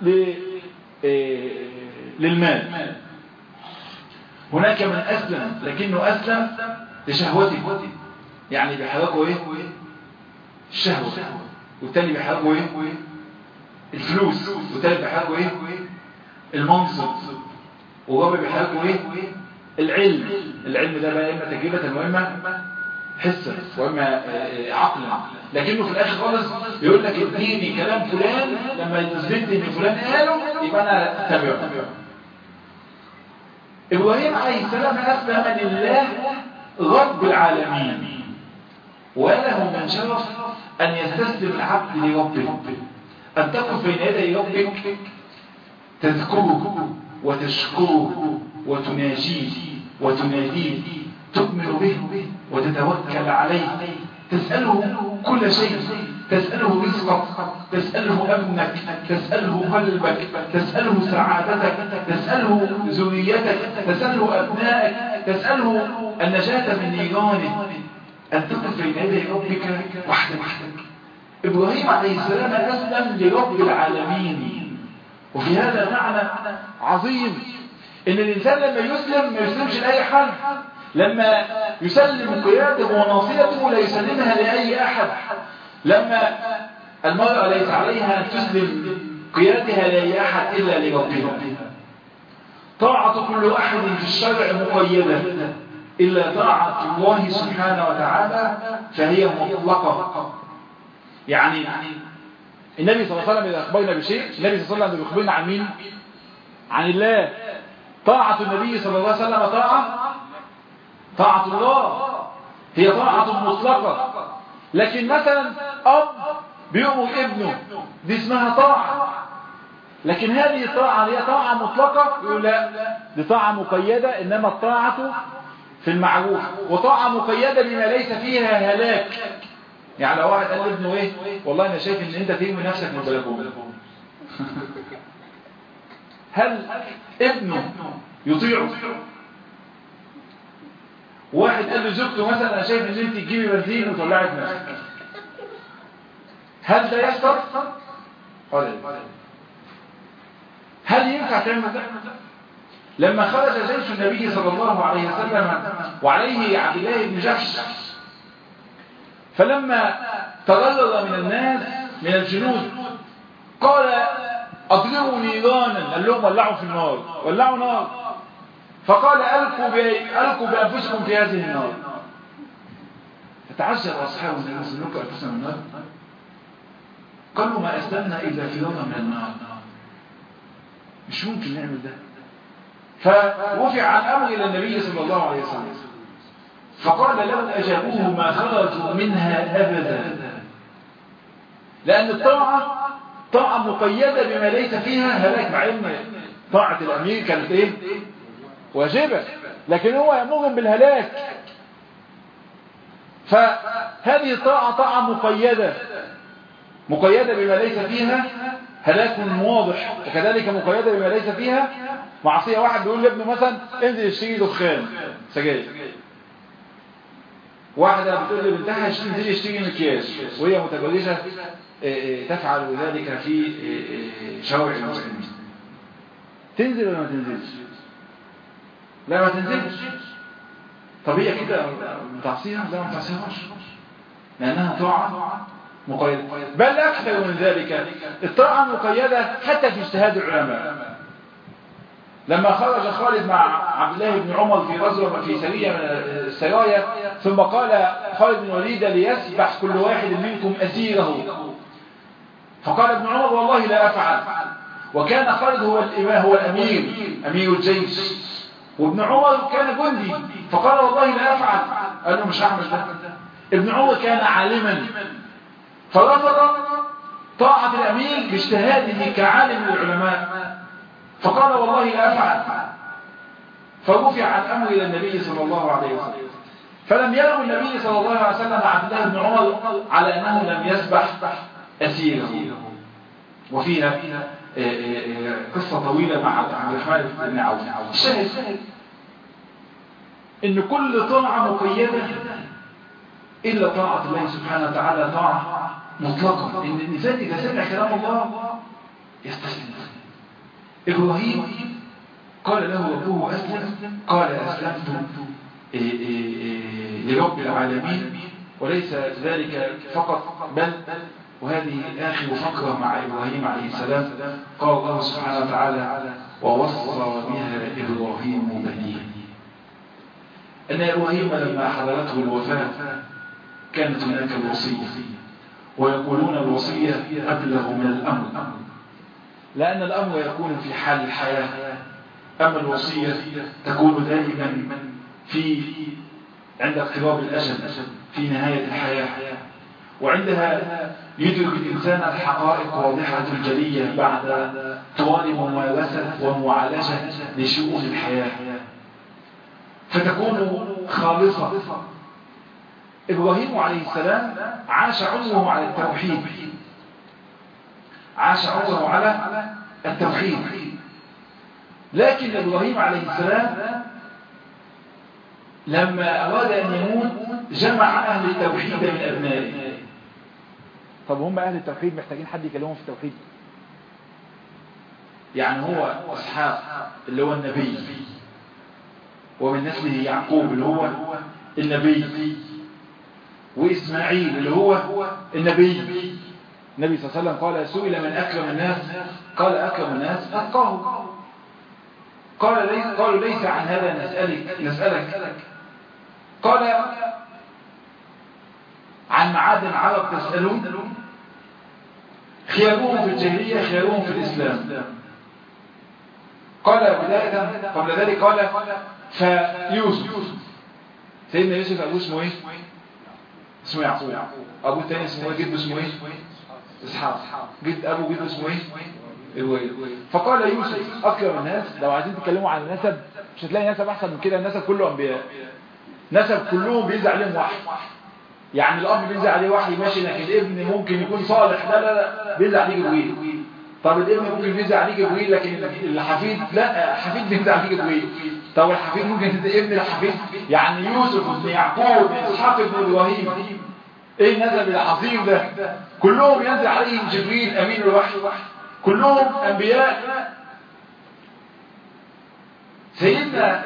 للمال، هناك من أسلم لكنه أسلم لشهوته، يعني بيحركوا إيه؟ الشهوة، والتاني بيحركوا إيه؟ الفلوس، والتاني بيحركوا إيه؟ المنصب، والرابع بيحركوا إيه؟ العلم. العلم ده بقى إما تجربة وإما حسا وإما عقلا، لكنه في الآخر خالص يقول لك اديني كلام فلان لما يثبت إن فلان قاله يبقى أنا أتبعه. إبراهيم عليه السلام أسلم لله رب العالمين، وله من شرف أن يستسلم العبد لربه، أن تقف بين يدي ربك تذكره وتشكره وتناجيه وتناديه، تؤمن به وتتوكل عليه، تسأله كل شيء، تسأله رزقك، تسأله أمنك، تسأله قلبك، تسأله سعادتك، تسأله ذريتك، تسأله أبنائك، تسأله النجاة من نيرانه، أن تقف بين يدي ربك وحدك. إبراهيم عليه السلام أسلم لرب العالمين. وفي هذا معنى عظيم إن الإنسان لما يسلم ما يسلمش لأي حد، لما يسلم قيادته وناصيته لا يسلمها لأي أحد. لما المرأة ليس عليها أن تسلم قيادتها لأي أحد إلا لربها. طاعة كل أحد في الشرع مقيدة إلا طاعة الله سبحانه وتعالى فهي مطلقة. يعني النبي صلى الله عليه وسلم إذا أخبرنا بشيء، النبي صلى الله عليه وسلم يخبرنا عن مين؟ عن الله. طاعة النبي صلى الله عليه وسلم طاعة طاعة الله، هي طاعة مطلقة. لكن مثلا أب بيأمر ابنه دي اسمها طاعة، لكن هذه الطاعة هي طاعة مطلقة يقول لا دي طاعة مقيدة، إنما الطاعة في المعروف، وطاعة مقيدة بما ليس فيها هلاك. يعني لو واحد قال لابنه ايه والله انا شايف ان انت ترمي نفسك من البلكونه، هل ابنه يطيعه؟ واحد قال لزوجته مثلا انا شايف ان انت تجيبي بنزين وتولعي في نفسك، هل ده يحصل؟ هل ينفع تعمل ده؟ لما خرج جيش النبي صلى الله عليه وسلم وعليه عبد الله بن جحش، فلما تغلظ من الناس من الجنود قال اضربوا نيرانا، قال لهم ولعوا في النار، ولعوا نار، فقال القوا القوا بانفسكم في هذه النار. فتعجب اصحاب النبي صلى الله عليه وسلم انفسهم النار، قالوا ما اسلمنا الا فرارا من النار، مش ممكن نعمل ده. فرفع عن امر الى النبي صلى الله عليه وسلم فقال لو اجابوه ما خرجوا منها ابدا، لان الطاعه طاعه مقيده بما ليس فيها هلاك، مع ان طاعه الامير كانت ايه واجبه، لكن هو يامرهم بالهلاك. فهذه الطاعه طاعه مقيده مقيده بما ليس فيها هلاك واضح، وكذلك مقيده بما ليس فيها معصيه. واحد بيقول لابنه مثلا انزل اشتري دخان سجاير، واحده بتقول لبنتها انزل اشتري مكياج، وهي متبرجه تفعل ذلك في شوارع المسلمين، تنزل ولا ما تنزلش؟ لا ما تنزلش. طب هي كده متعصيها؟ لا ما تعصيهاش، لانها طاعه مقيده. بل اكثر من ذلك، الطاعه مقيده حتى في اجتهاد العلماء. لما خرج خالد مع عبد الله بن عمر في غزوه في سريه من السرايا، ثم قال خالد بن الوليد ليسبح كل واحد منكم اسيره، فقال ابن عمر والله لا افعل، وكان خالد هو الامام هو الامير امير الجيش، وابن عمر كان جندي، فقال والله لا افعل، قال له مش هعمل ده. ابن عمر كان عالما فرفض طاعة الأمير باجتهاده كعالم العلماء، فقال والله لا أفعل، فرفع الأمر إلى النبي صلى الله عليه وسلم، فلم يلم النبي صلى الله عليه وسلم عبد الله بن عمر على أنه لم يسبح أسيره. وفيها قصة طويلة مع عبد الرحمن بن عوف. الشاهد إن كل طاعة مقيدة إلا طاعة الله سبحانه وتعالى طاعة مطلقة، إن الإنسان إذا سمع كلام الله يستسلم. إبراهيم قال له ربه أسلم، قال أسلمت لرب العالمين. وليس ذلك فقط، بل وهذه آخر فقرة مع إبراهيم عليه السلام. قال الله سبحانه وتعالى ووصى بها إبراهيم بنيه. أن إبراهيم لما حضرته الوفاة كانت هناك الوصية، ويقولون الوصية أبلغ من الأمر، لأن الأمر يكون في حال الحياة، أما الوصية تكون دائما في عند اقتراب الأجل في نهاية الحياة، وعندها يدرك الإنسان الحقائق واضحة الجلية بعد طوال ممارسة ومعالجة لشؤون الحياة، فتكون خالصة. إبراهيم عليه السلام عاش عمره على التوحيد، عاش عمره على التوحيد، لكن إبراهيم عليه السلام لما أراد أن يموت جمع أهل التوحيد من أبنائه. طب هم أهل التوحيد محتاجين حد يكلمهم في التوحيد؟ يعني هو إسحاق اللي هو النبي، ومن نسله يعقوب اللي هو النبي، وإسماعيل اللي هو النبي. النبي صلى الله عليه وسلم قال سئل من أكرم الناس، قال أكرم الناس أتقاهم. قال ليس قالوا ليس عن هذا نسألك نسألك قال عن معادن العرب تسألون؟ خيارهم في الجاهلية خيارهم في الإسلام. قال بداية قبل ذلك قال فيوسف، سيدنا يوسف أبوه اسمه إيه؟ اسمه يعقوب. أبوه الثاني اسمه إيه؟ جده اسمه إيه؟ إسحاق. جد أبوه جده اسمه إيه؟ الوالد. فقال يوسف أكرم الناس. لو عايزين تتكلموا عن النسب مش هتلاقي نسب أحسن من كده، النسب كله أنبياء، نسب كلهم بينزل عليهم وحي. يعني الأب بينزل عليه وحي ماشي، لكن الابن ممكن يكون صالح، لا لا لا بينزل عليه جبريل. طب الابن ممكن بينزل عليه جبريل، لكن الحفيد لا، الحفيد بينزل عليه جبريل. طب الحفيد ممكن ابن الحفيد، يعني يوسف ابن يعقوب ابن إسحاق ابن إبراهيم، ايه النسب العظيم ده؟ كلهم ينزل عليهم جبريل أمين الوحي، كلهم أنبياء. سيدنا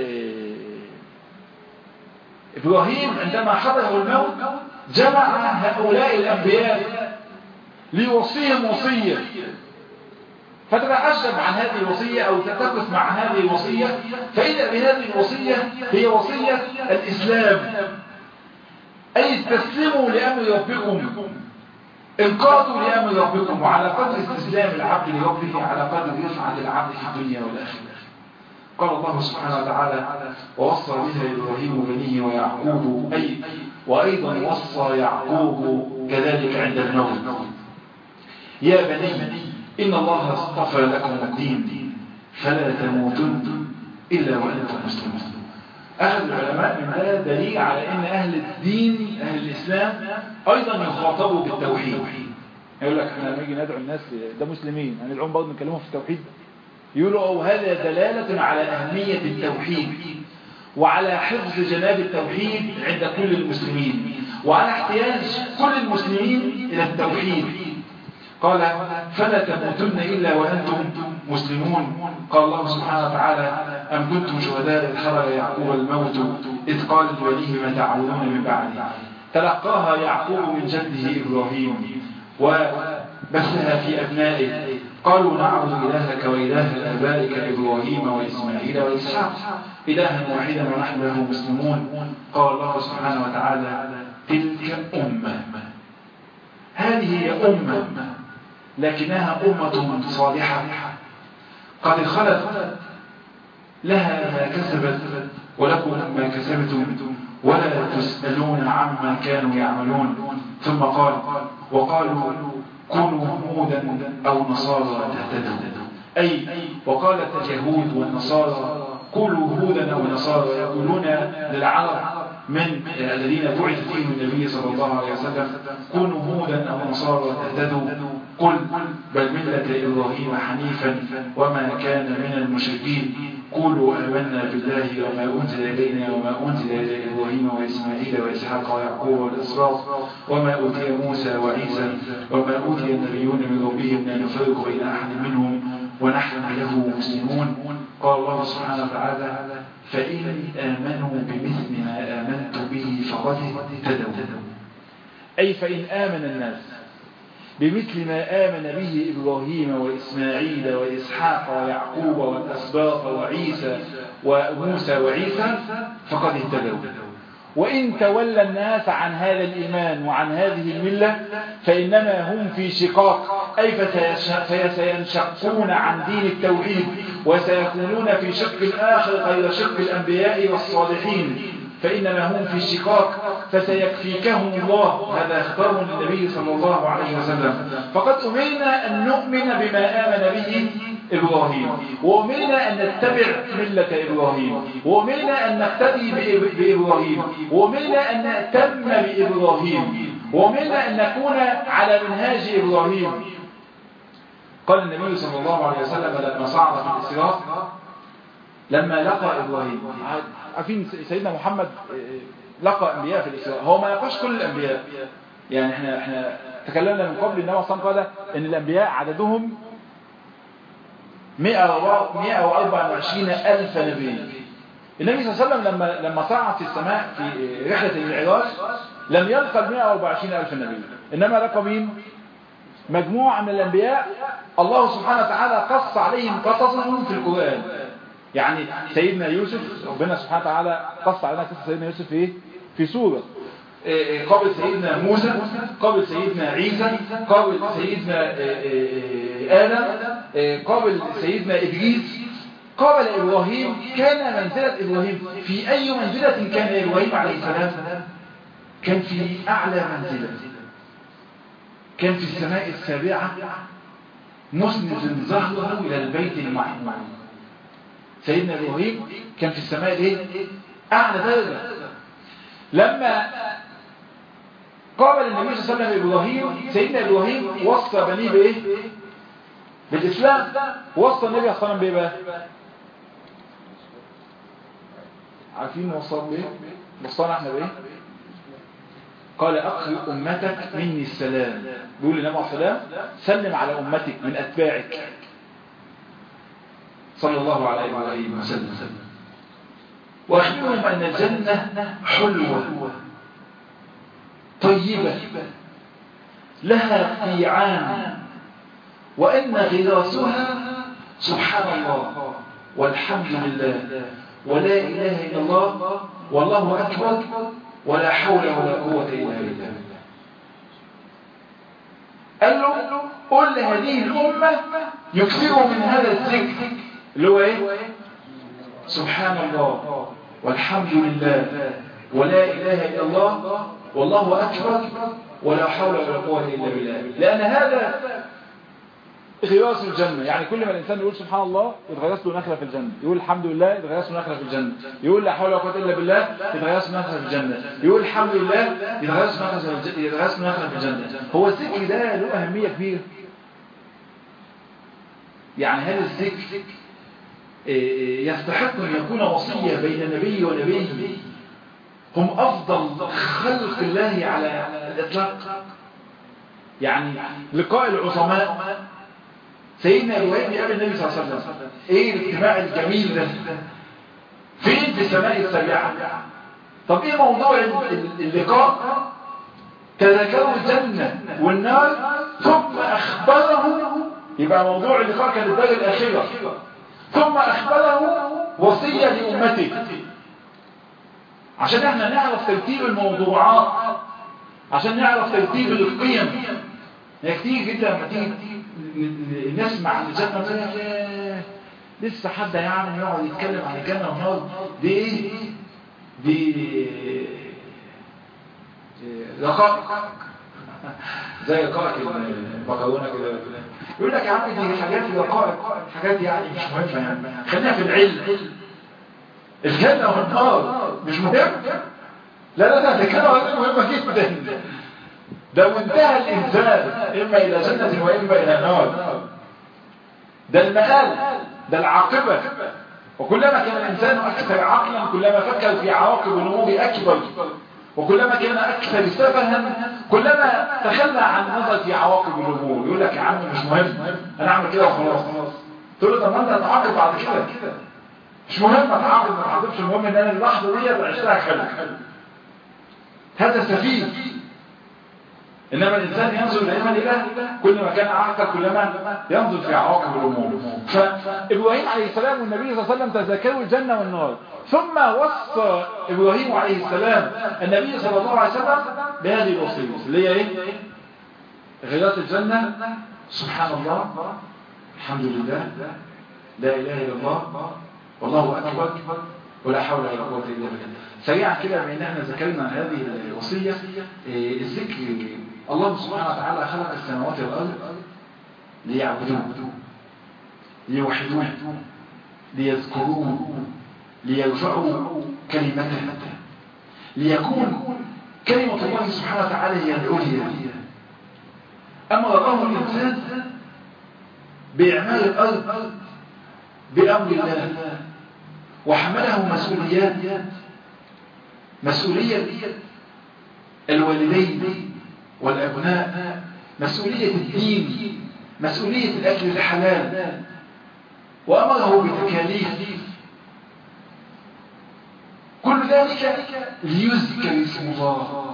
إبراهيم عندما حضره الموت جمع هؤلاء الأنبياء ليوصيهم وصية، فتتعجب عن هذه الوصية أو تتقف مع هذه الوصية، فإذا بهذه الوصية هي وصية الإسلام، أي استسلموا لأمر ربكم، انقادوا لأمر ربكم، وعلى قدر استسلام العبد لربه على قدر يفعل العبد في الدنيا والآخرة. قال الله سبحانه وتعالى ووصى بها إبراهيم بنيه ويعقوب، أي وأيضا وصى يعقوب كذلك عند الموت يا بني إن الله اصطفى لكم الدين فلا تموتن إلا وأنتم مسلمون. أهل العلماء من هذا دليل على أن أهل الدين أهل الإسلام أيضا يخاطبوا بالتوحيد. يقول لك احنا لما نيجي ندعو الناس ده مسلمين هندعوهم برضه نكلمهم في التوحيد، يقولوا أو هذا دلالة على أهمية التوحيد وعلى حفظ جناب التوحيد عند كل المسلمين، وعلى احتياج كل المسلمين إلى التوحيد. قال فلا تموتن إلا وأنتم مسلمون. قال الله سبحانه وتعالى أم كنتم شهداء إذ حضر يعقوب الموت إذ قال لبنيه ما تعبدون من بعدي تلقاها يعقوب من جده إبراهيم وبثها في أبنائه قالوا نعبد إلهك وإله آبائك إبراهيم وإسماعيل وإسحاق إلها واحدا ونحن له مسلمون. قال الله سبحانه وتعالى تلك أمة، هذه هي أمة لكنها أمة صالحة قد خلت لها ما كسبت ولكم ما كسبتم ولا تسألون عما كانوا يعملون. ثم قال وقالوا كونوا هودا أو نصارى تهتدوا، أي وقالت اليهود والنصارى كونوا هودا أو نصارى، يقولون للعرب من الذين بعث فيهم النبي صلى الله عليه وسلم كونوا هودا أو نصارى تهتدوا، قل بل ملة إبراهيم حنيفا وما كان من المشركين، قولوا آمنا بالله وما أنزل إلينا وما أنزل إلى إبراهيم وإسماعيل وإسحاق ويعقوب والأسباط وما أوتي موسى وعيسى وما أوتي النبيون من ربهم لا نفرق بين أحد منهم ونحن له مسلمون. قال الله سبحانه وتعالى فإن آمنوا بمثل ما آمنت به فقد اهتدوا، أي فإن آمن الناس بمثل ما آمن به إبراهيم وإسماعيل وإسحاق ويعقوب والأسباط وعيسى وموسى وعيسى فقد اهتدوا. وإن تولى الناس عن هذا الإيمان وعن هذه الملة فإنما هم في شقاق، أي فسينشقون عن دين التوحيد وسيكونون في شق آخر غير شق الأنبياء والصالحين، فإنما هم في شقاق فسيكفيكهم الله. هذا خطاب للنبي صلى الله عليه وسلم. فقد أمرنا أن نؤمن بما آمن به إبراهيم، وأمرنا أن نتبع ملة إبراهيم، وأمرنا أن نقتدي بإبراهيم، وأمرنا أن نأتم بإبراهيم، وأمرنا أن نكون على منهاج إبراهيم. قال النبي صلى الله عليه وسلم لما صعد في الإسراء لما لقى إبراهيم، عارفين سيدنا محمد لقى أنبياء في الإسراء، هو ما لقاش كل الأنبياء، يعني احنا احنا تكلمنا من قبل النبي صلى الله عليه وسلم قال إن الأنبياء عددهم مئة وأربعة وعشرين ألف نبي. النبي صلى الله عليه وسلم لما لما صعد في السماء في رحلة المعراج لم يلقى مئة وأربعة وعشرين ألف نبي، إنما لقى مين؟ مجموعة من الأنبياء الله سبحانه وتعالى قص عليهم قصصهم في القرآن. يعني سيدنا يوسف ربنا سبحانه وتعالى قص علينا قصة سيدنا يوسف في في سورة، قبل سيدنا موسى، قبل سيدنا عيسى، قبل سيدنا آدم، قبل سيدنا إدريس، قبل إبراهيم. كان منزلة إبراهيم في أي منزلة كان إبراهيم عليه السلام؟ كان في أعلى منزلة، كان في السماء السابعة مسند ظهره إلى البيت المعمور. سيدنا إبراهيم كان في السماء الايه؟ أعلى درجة. لما قابل النبي صلى الله عليه وسلم إبراهيم، سيدنا إبراهيم وصى بنيه بإيه؟ بالإسلام. وصى النبي صلى الله عليه وسلم بإيه بقى؟ عارفين وصى بإيه؟ وصانا احنا بإيه؟ قال أقرئ أمتك مني السلام. بيقول للنبي عليه السلام سلم على أمتك من أتباعك صلى الله عليه وآله وسلم. وأخبرهم أن الجنة حلوة طيبة لها قيعان، وأن غراسها سبحان الله والحمد لله ولا إله إلا الله والله أكبر ولا حول ولا قوة إلا بالله. قال له قل لهذه الأمة يكثروا من هذا الذكر اللي هو إيه؟ سبحان الله والحمد لله ولا إله إلا الله والله أكبر ولا حول ولا قوة إلا بالله. لأن هذا غراس الجنة. يعني كل ما الإنسان يقول سبحان الله يتغرس له نخلة في الجنة، يقول الحمد لله يتغرس له نخلة في الجنة، يقول لا حول ولا قوة إلا بالله يتغرس له نخلة في الجنة، يقول الحمد لله يتغرس له نخلة في الجنة. هو الذكر ده له أهمية كبيرة. يعني هذا الذكر يستحق أن يكون وصية بين نبي ونبي، هم أفضل خلق الله على الإطلاق. يعني لقاء العظماء، سيدنا إبراهيم يقابل النبي صلى الله عليه وسلم، ايه الاجتماع الجميل ده؟ فين؟ في السماء السابعة. طب ايه موضوع اللقاء؟ تذكروا الجنة والنار ثم أخبره. يبقى موضوع اللقاء كان الدار الآخرة، ثم أخبره وصية لأمته عشان احنا نعرف ترتيب الموضوعات، عشان نعرف ترتيب القيم. هي كتير جدا لما تيجي نسمع عن الجنة لسه حد يعني يقعد يتكلم عن الجنة والنار، دي ايه؟ دي دقائق زي دقائق المكرونه كده. يقول لك يا عم دي حاجات دقائق، حاجات يعني مش مهمه يعني، خلينا في العلم. الجنه والنار مش مهم. لا لا لا، الجنه والنار مهمه جدا. ده منتهى الانسان، اما الى جنه واما الى نار. ده المآل، ده العاقبه. وكلما كان الانسان اكثر عقلا كلما فكر في عواقب الامور اكبر، وكلما كان اكثر سفها كلما تخلى عن النظر في عواقب الامور. يقول لك يا عم مش مهم، انا اعمل كده وخلاص. تقول له طب ما انت هتعاقب بعد كده. مش مهم اتعاقب ما اتعاقبش، المهم ان انا اللحظه دي عشتها حلو. هذا سفيه. انما الانسان ينظر دائما الى كل ما كان اعقل كلما ينظر في عواقب الامور. فابراهيم عليه السلام والنبي صلى الله عليه وسلم تذكروا الجنه والنار، ثم وصى ابراهيم عليه السلام النبي صلى الله عليه وسلم بهذه الوصيه اللي هي ايه؟ غيرات الجنه: سبحان الله، الحمد لله، لا اله الا الله، والله اكبر، ولا حول ولا قوه الا بالله. سريعا كده بما ان احنا ذكرنا هذه الوصيه، الذكر. الله سبحانه وتعالى خلق السماوات والارض ليعبدوه، ليوحدوه، ليذكروه، ليرفعوا كلمته، ليكون كلمه الله سبحانه وتعالى هي العليا. امر الله الانسان باعمال الارض بامر الله، وحمله مسؤوليات، مسؤولية الوالدين والأبناء، مسؤولية الدين، مسؤولية الأكل الحلال، وأمره بتكاليف. كل ذلك ليذكر اسم الله.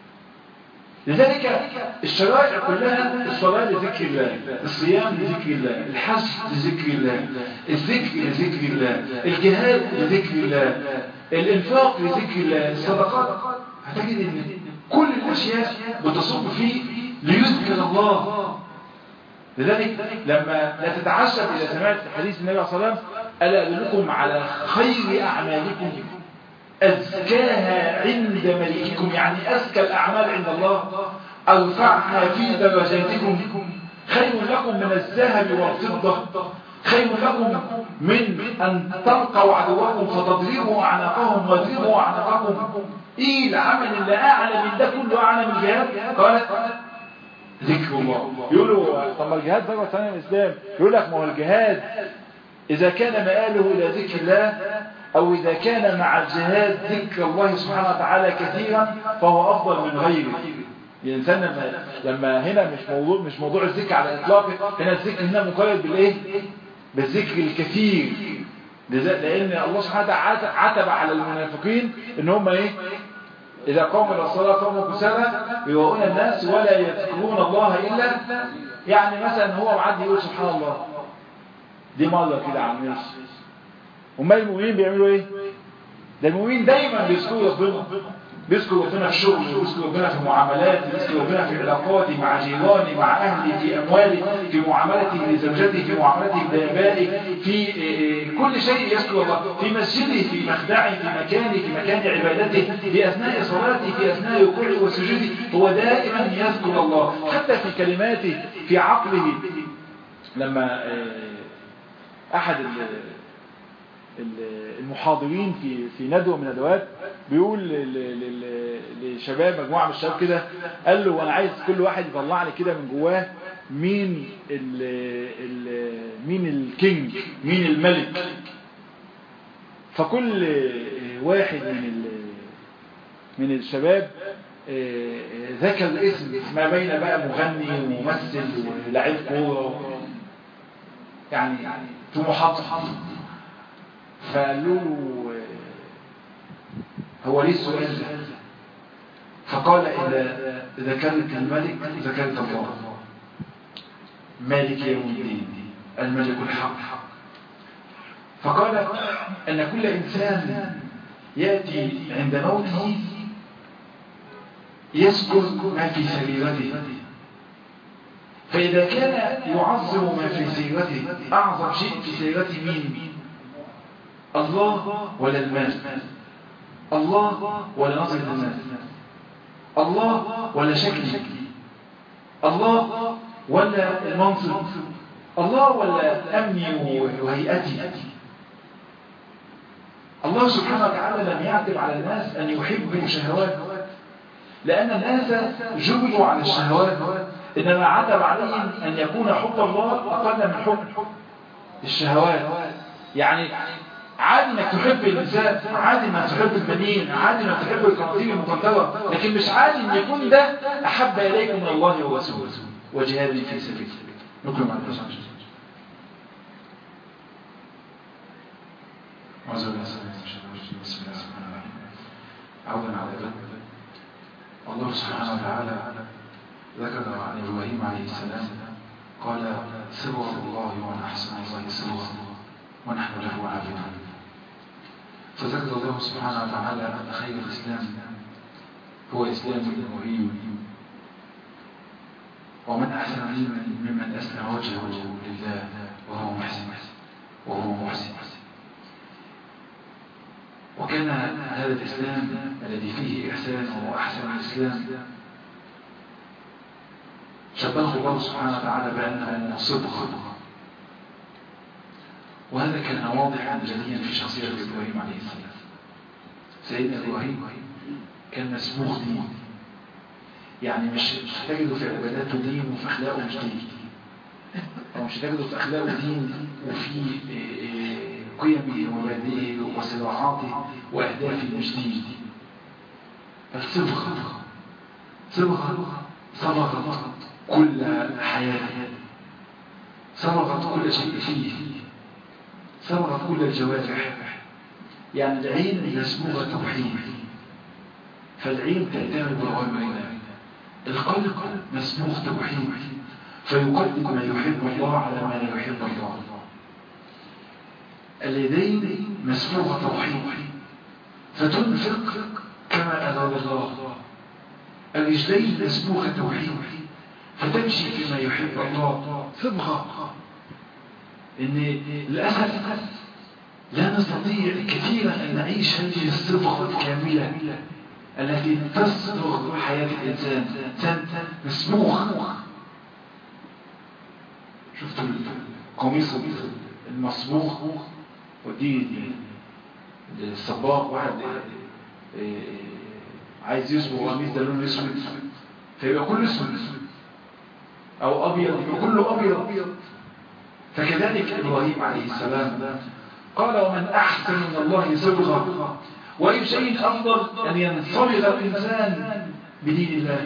لذلك الشرائع كلها: الصلاة لذكر الله، الصيام لذكر الله، الحج لذكر الله، الذكر لذكر الله، الجهاد لذكر الله، الانفاق لذكر الله، الصدقات. هتجد ان كل الاشياء بتصب فيه ليذكر الله. لذلك لما لا تتعجب اذا سمعت حديث النبي صلى الله عليه وسلم: الا ادلكم على خير اعمالكم أزكاها عند ملككم، يعني أزكى الأعمال عند الله، أرفعها في درجاتكم، خير لكم من الذهب والفضة، خير لكم من أن تلقوا عدوكم فتضربوا أعناقهم ويضربوا أعناقكم. إيه العمل اللي أعلى من ده كله، أعلى من الجهاد؟ قال: ذكر الله. يقولوا طب ما الجهاد درجة ثانية من الإسلام. يقول لك ما هو الجهاد إذا كان مآله إلى ذكر الله، أو إذا كان مع الجهاد ذكر الله سبحانه وتعالى كثيرا، فهو أفضل من غيره. الإنسان لما, لما هنا مش موضوع مش موضوع الذكر على الإطلاق، هنا الذكر هنا مقيد بالإيه؟ بالذكر الكثير. لأن الله سبحانه وتعالى عتب على المنافقين إن هم إيه؟ إذا قاموا إلى الصلاة قاموا كسالى يراؤون الناس ولا يذكرون الله إلا، يعني مثلا هو معدي يقول سبحان الله دي مرة كده على الناس. وما المؤمنين بيعملوا ايه؟ ده المؤمنين دايما بيذكروا ربنا، بيذكروا ربنا في شغله، بيذكروا ربنا في معاملاته، بيذكروا ربنا في علاقاته مع جيرانه، مع اهله، في امواله، في معاملته لزوجته، في معاملته لابائه، في كل شيء يذكر الله، في مسجده، في مخدعه، في مكانه، في مكان عبادته، في اثناء صلاته، في اثناء ركوعه وسجوده، هو دائما يذكر الله. حتى في كلماته، في عقله. لما احد المحاضرين في في ندوه من الندوات بيقول للشباب، مجموعه من الشباب كده، قال له وانا عايز كل واحد يطلع لي كده من جواه مين ال ال مين الكينج، مين الملك. فكل واحد من من الشباب ذكر الاسم ما بين بقى مغني وممثل ولاعب كوره، يعني طموحات. فقالوا له هو ليه السؤال ده؟ فقال إذا ذكرت الملك ذكرت الله، مالك يوم الدين، الملك الحق. فقال أن كل إنسان يأتي عند موته يذكر ما في سريرته، فإذا كان يعظم ما في سريرته، أعظم شيء في سريرته مين؟ الله ولا المال؟ الله ولا نظرة الناس؟ الله ولا شكلي؟ الله ولا المنصب؟ الله ولا أمني وهيئتي؟ الله سبحانه وتعالى لم يعتب على الناس أن يحبوا شهوات، لأن الناس جبلوا على الشهوات، إنما عتب عليهم أن يكون حب الله أقل من حب الشهوات. يعني عادي انك تحب النساء، عادي انك تحب البنين، عادي انك تحب القناطير المقنطرة، لكن مش عادي ان يكون ده احب اليكم من الله ورسوله وجهاد في سبيله. نكمل على الرسول. بسم الله الرحمن الرحيم. عودا على ذلك، الله سبحانه وتعالى ذكر عن ابراهيم عليه السلام قال: صبغ الله ومن احسن الله صبغا ونحن له عابدون. فذكر الله سبحانه وتعالى أن خير الإسلام هو إسلام إبراهيم، ومن أحسن ممن أسلم وجهه لله وهو محسن وهو محسن. وكان هذا الإسلام الذي فيه إحسان وهو أحسن الإسلام شبهه الله سبحانه وتعالى بأنه صبغ، وهذا كان واضحا جليا في شخصية إبراهيم عليه السلام. سيدنا إبراهيم كان مسبوغ دين، يعني مش تجده في عباداته دين وفي أخلاقه مش دين، أو مش تجده في أخلاقه دين وفي قيمه ومبادئه وصراعاته وأهدافه مش دين، بل صبغ صبغ صبغت كل حياته، صبغت كل شيء فيه، صبغت كل الجوارح. يعني العين مسبوغة توحيد، فالعين تهتم بأوامرنا، القلب مسبوغ توحيد فيقدم ما يحب الله على ما لا يحب الله، اليدين مسبوغة توحيد فتنفق كما أراد الله، الرجلين مسبوغة توحيد فتمشي فيما يحب الله. صبغة إن للأسف لا نستطيع كثيرا أن نعيش هذه الصبغة الكاملة التي تصبغ حياة الإنسان. إنسان مسبوغ. شفتوا القميص المصبوغ ودي الصباغ، واحد عايز يصبغ قميص ده لونه اسود فيبقى كله اسود، أو أبيض يبقى كله أبيض. فكذلك إبراهيم عليه السلام قال: ومن أحسن من الله صبغة. وأي شيء أفضل أن ينصبغ الإنسان بدين الله،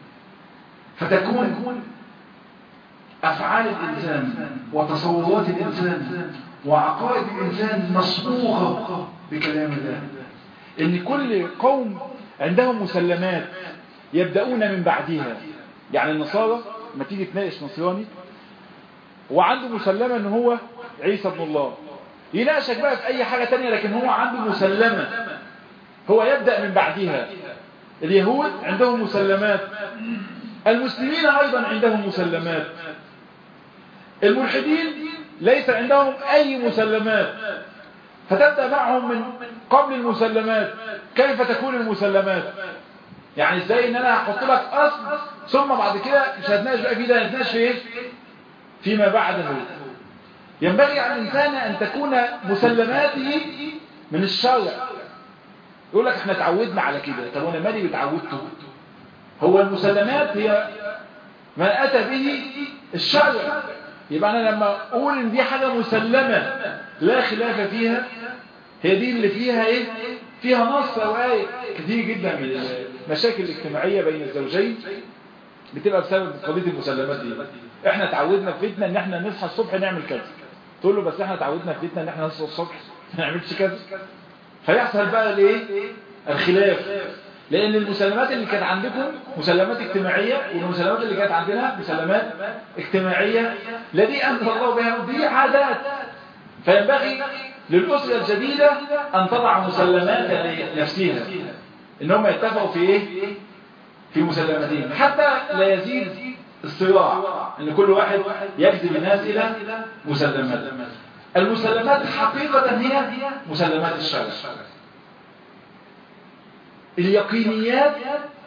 فتكون أفعال الإنسان وتصورات الإنسان وعقائد الإنسان مصبوغة بكلام الله. إن كل قوم عندهم مسلمات يبدأون من بعدها. يعني النصارى ما تيجي تناقش نصراني وعنده مسلمة ان هو عيسى ابن الله، يناقشك بقى في اي حاجة تانية، لكن هو عنده مسلمة هو يبدأ من بعدها. اليهود عندهم مسلمات، المسلمين ايضا عندهم مسلمات، الملحدين ليس عندهم اي مسلمات، فتبدأ معهم من قبل المسلمات. كيف تكون المسلمات؟ يعني ازاي ان انا هحط لك اصل ثم بعد كده مش هتناقش بقى فيه، ده هتناقش في ايه فيما بعده. ينبغي على الإنسان أن تكون مسلماته من الشرع. يقول لك احنا تعودنا على كده. طب وانا مالي بتعودته؟ هو المسلمات هي ما أتى به الشرع. يبقى أنا لما أقول إن دي حاجة مسلمة لا خلاف فيها، هي دي اللي فيها إيه؟ فيها نص أو آية. كثير جدا من المشاكل الاجتماعية بين الزوجين بتبقى بسبب قضية المسلمات دي. احنا تعودنا في بيتنا ان احنا نصحى الصبح نعمل كذا، تقول له بس احنا تعودنا في بيتنا ان احنا نصحى الصبح ما نعملش كذا، فيحصل بقى الايه الخلاف. لان المسلمات اللي كانت عندكم مسلمات اجتماعية، والمسلمات اللي كانت عندنا مسلمات اجتماعية الذي انزل الله بها دي عادات. فينبغي للأسرة الجديدة ان تضع مسلمات لنفسها، ان هم يتفقوا في ايه في مسلمتين، حتى لا يزيد الصراع ان كل واحد يجذب الناس الى مسلمات. المسلمات حقيقة هي مسلمات الشرع. اليقينيات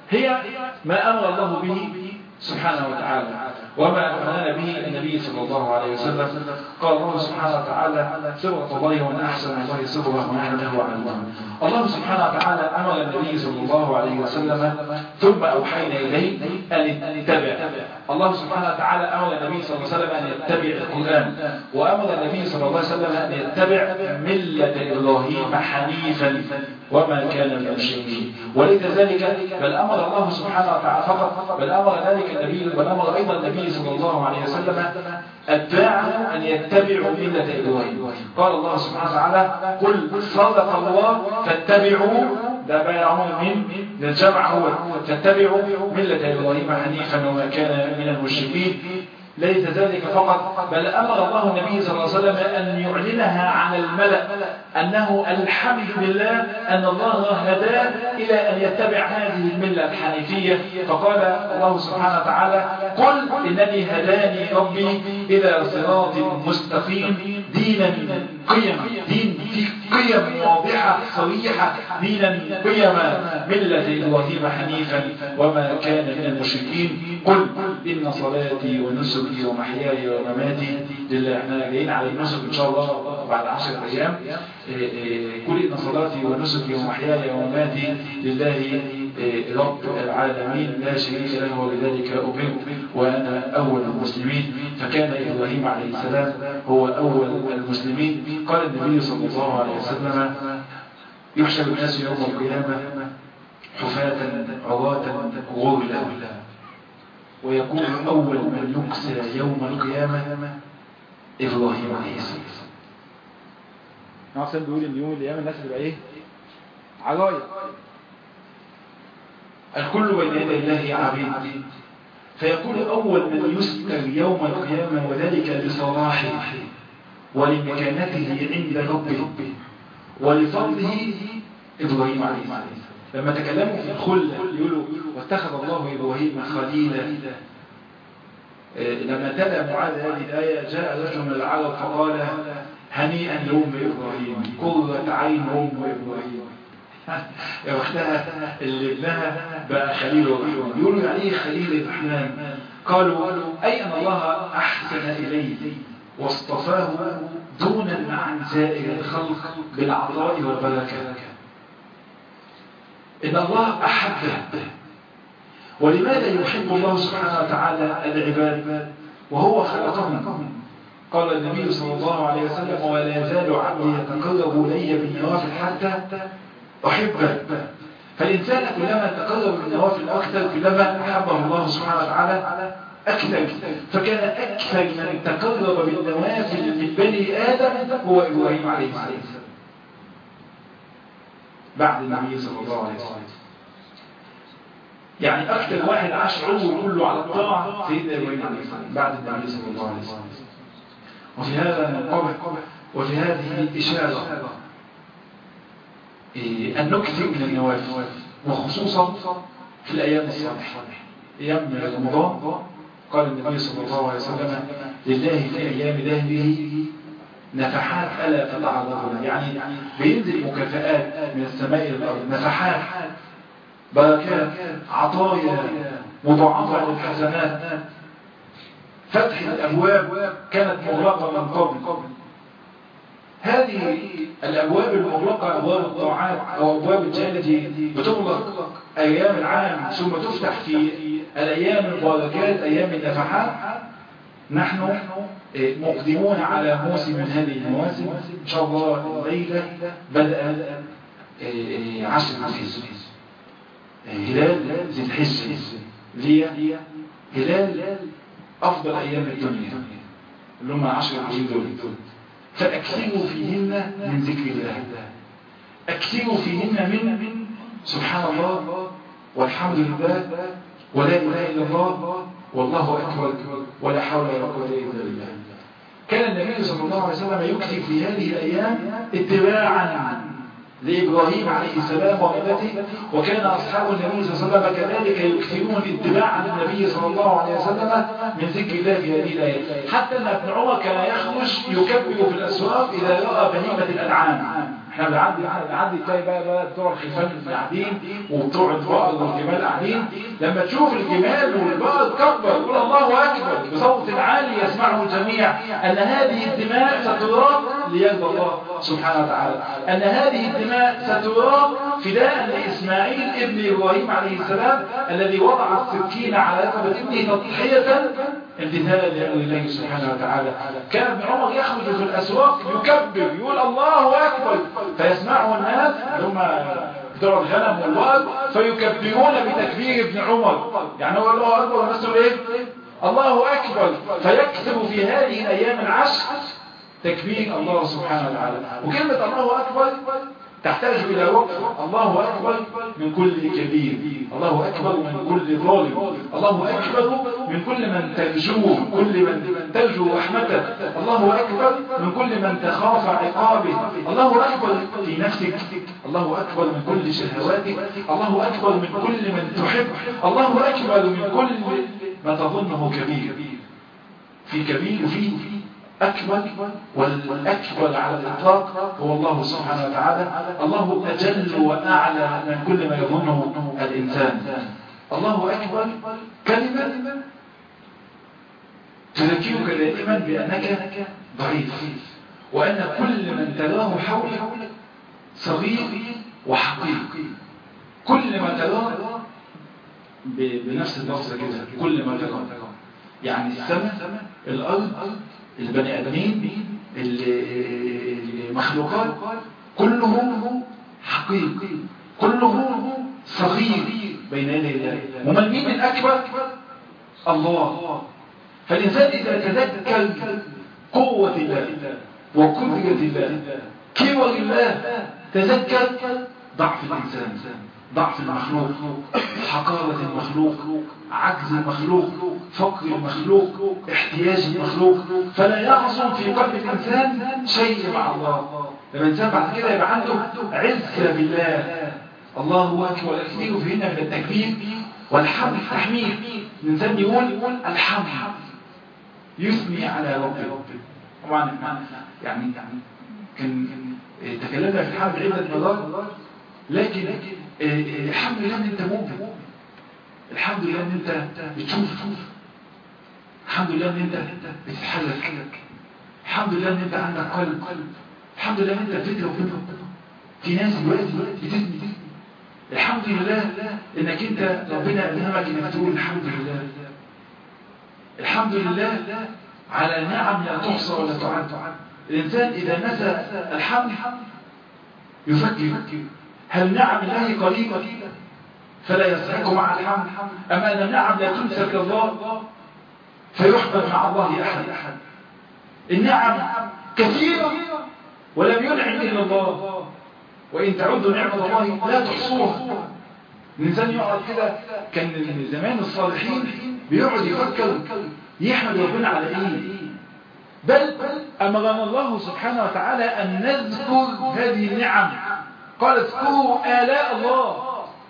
هي ما أمر الله به سبحانه وتعالى وما أمرنا به النبي صلى الله عليه وسلم. قال الله سبحانه وتعالى صبغة الله ومن أحسن الله صبغة ونحن له عبد. الله سبحانه وتعالى أمر النبي صلى الله عليه وسلم ثم أوحينا إليه أن يتبع. الله سبحانه وتعالى أمر النبي صلى الله عليه وسلم أن يتبع القرآن، وأمر النبي صلى الله عليه وسلم أن يتبع ملة إبراهيم حنيفا وما كان من المشركين. وليس ذلك بل أمر الله سبحانه وتعالى فقط، بل أمر ذلك النبي بل أمر أيضا النبي صلى الله عليه وسلم أتباعه أن يتبعوا ملة إبراهيم. قال الله سبحانه وتعالى قل صدق الله فاتبعوا، ده بيعهم من الجمع هو فاتبعوا ملة إبراهيم حنيفا وما كان من المشركين. ليس ذلك فقط بل أمر الله النبي صلى الله عليه وسلم أن يعلنها عن الملأ أنه الحمد لله أن الله هداه إلى أن يتبع هذه الملة الحنيفية. فقال الله سبحانه وتعالى قل إنني هداني ربي إلى صراط مستقيم دينا قيما، دين في قيم واضحة صريحة، دينا قيما ملة إبراهيم حنيفا وما كان من المشركين. قل إن صلاتي ونسكي ومحياي ومماتي لله. احنا جايين على النسك إن شاء الله بعد عشرة أيام. قل إن صلاتي ونسكي ومحياي ومماتي لله رب العالمين لا شريك له وبذلك أمرت وأنا أول المسلمين. فكان إبراهيم عليه السلام هو أول المسلمين. قال النبي صلى الله عليه وسلم يحشر الناس يوم القيامة حفاة عراة غرلا ويكون أول من يكسى يوم القيامة إبراهيم عليه السلام. ناصر بيقول إن يوم القيامة الناس تبقى إيه؟ عرايا. الكل بين يدي الله عبيد، فيكون أول من يسأل يوم القيامة وذلك لصلاحه ولمكانته عند ربه ولفضله إبراهيم عليه السلام. لما تكلموا في الخلة يقولوا واتخذ الله إبراهيم خليلا. لما تلا معاذ هذه الآية جاء رجل من العرب فقال هنيئا لأم إبراهيم قرة عين أم إبراهيم. يا وقتها اللي ابنها بقى خليل الرحمن. يقولوا يعني ايه خليل الرحمن؟ قالوا أي أن الله أحسن إليه واصطفاه دونا عن سائر الخلق بالعطاء والبركة. إن الله أحبه. ولماذا يحب الله سبحانه وتعالى العباد وهو خلقهم؟ قال النبي صلى الله عليه وسلم ولا يزال عبدي يتقرب إلي بالنوافل حتى أحبه. فالإنسان كلما تقرب بالنوافل أكثر كلما أحبه الله سبحانه وتعالى أكثر. فكان أكثر من تقرب بالنوافل من بني آدم هو إبراهيم عليه السلام بعد النبي صلى الله عليه وسلم. يعني أكثر واحد عاش عمره كله على الطاعة سيدنا إبراهيم عليه السلام بعد النبي صلى الله عليه وسلم. وفي هذا المقابل وفي هذه إشارة أن نكثر من النوافل وخصوصا في الأيام الصالحة أيام رمضان. قال النبي صلى الله عليه وسلم لله في أيام دهره نفحات ألا تتعرضون. يعني بينزل مكافآت من السماء إلى الأرض، نفحات بركات عطايا مضاعفة للحسنات. فتح الأبواب كانت مغلقة من قبل. هذه الأبواب المغلقة أبواب الطاعات أو أبواب الجنة بتغلق أيام العام ثم تفتح في الأيام المباركات أيام النفحات. نحن مقدمون على موسم من هذه المواسم. إن شاء الله الليلة بدأ عشر الحج، هلال ذي الحج لي هلال أفضل أيام الدنيا اللي هم عشر الحج دول. فأكثروا فيهن من ذكر الله، أكثروا فيهن من سبحان الله والحمد لله ولا إله إلا الله والله أكبر ولا حول ولا قوة إلا بالله. كان النبي صلى الله عليه وسلم يكثر في هذه الأيام اتباعا لإبراهيم عليه السلام وملته، وكان أصحاب النبي صلى الله عليه وسلم كذلك يكثرون اتباعا للنبي صلى الله عليه وسلم من ذكر الله في هذه الآيات. حتى أن ابن عمر كان يخرج يكبر في الأسواق إذا رأى بهيمة الأنعام. احنا بنعدي بنعدي تلاقي بقى بقى بتوع الخفاف قاعدين وبتوع البقر والجمال قاعدين، لما تشوف الجمال والبقر تكبر يقول الله اكبر بصوت عالي يسمعه الجميع، ان هذه الدماء ستراق ليرضى الله سبحانه وتعالى، ان هذه الدماء ستراق فداء لاسماعيل ابن ابراهيم عليه السلام الذي وضع السكين على رقبه ابنه تضحيه امتثالا لامر الله سبحانه وتعالى. كان ابن عمر يخرج في الاسواق يكبر يقول الله اكبر، فيسمعه الناس اللي هم بتوع الغنم والبقر فيكبرون بتكبير ابن عمر، يعني هو الله اكبر والناس تقول ايه؟ الله اكبر، فيكسب في هذه الايام العشر تكبير الله سبحانه وتعالى. وكلمه الله اكبر تحتاج إلى وقفة. الله أكبر من كل كبير، الله أكبر من كل ظالم، الله أكبر من كل من ترجوه، كل من ترجو رحمته، الله أكبر من كل من تخاف عقابه، الله أكبر في نفسك، الله أكبر من كل شهواتك، الله أكبر من كل من تحب، الله أكبر من كل ما تظنه كبير. في كبير وفي أكبر، والأكبر على الإطلاق هو الله سبحانه وتعالى. الله أجل وأعلى من كل ما يظنه الإنسان. الله أكبر كلمة تذكرك دائما بأنك ضعيف، وأن كل من تراه حولك صغير وحقير. كل ما تراه بنفس اللفظة كده، كل ما تراه يعني السماء، الأرض، البني آدمين، المخلوقات، كلهم حقيقي، كلهم صغير بين يدي الله. ومن مين الأكبر؟ الله. فالإنسان إذا تذكر قوة الله وقدرة الله كبر الله تذكر ضعف الإنسان، ضعف المخلوق، حقارة المخلوق، عجز المخلوق، فقر المخلوق، احتياج المخلوق، فلا يعصم في قلب الإنسان شيء مع الله. لما الإنسان بعد كده يبقى عنده عزة بالله، الله أكبر كثير فيهن من التكبير والحمد التحميد. الإنسان يقول الحمد، يثني على ربه. طبعا يعني كان تكلمنا في الحمد عدة مرات، لكن الحمد لله ان انت مؤمن، الحمد لله ان انت بتشوف، الحمد لله ان انت بتتحرك، الحمد لله ان انت عندك قلب، الحمد لله ان انت بتدري ربنا. في ناس دلوقتي بتدني، الحمد لله انك انت ربنا الهمك انك تقول الحمد لله، الحمد لله على نعم لا تحصى ولا تعد. الانسان اذا نسى الحمد يفكر هل نعم الله قليلة فلا يسعك مع الحمد، أما أن النعم لا تنسك الله فيحمد مع الله أحد. النعم كثيرة ولم ينعم إلا الله، وإن تعدوا نعمة الله لا تحصوها. الإنسان يقعد كده، كان من زمان الصالحين بيقعد يفكر يحمد ربنا على إيه، بل أمرنا الله سبحانه وتعالى أن نذكر هذه النعم. قال اذكروا آلاء الله،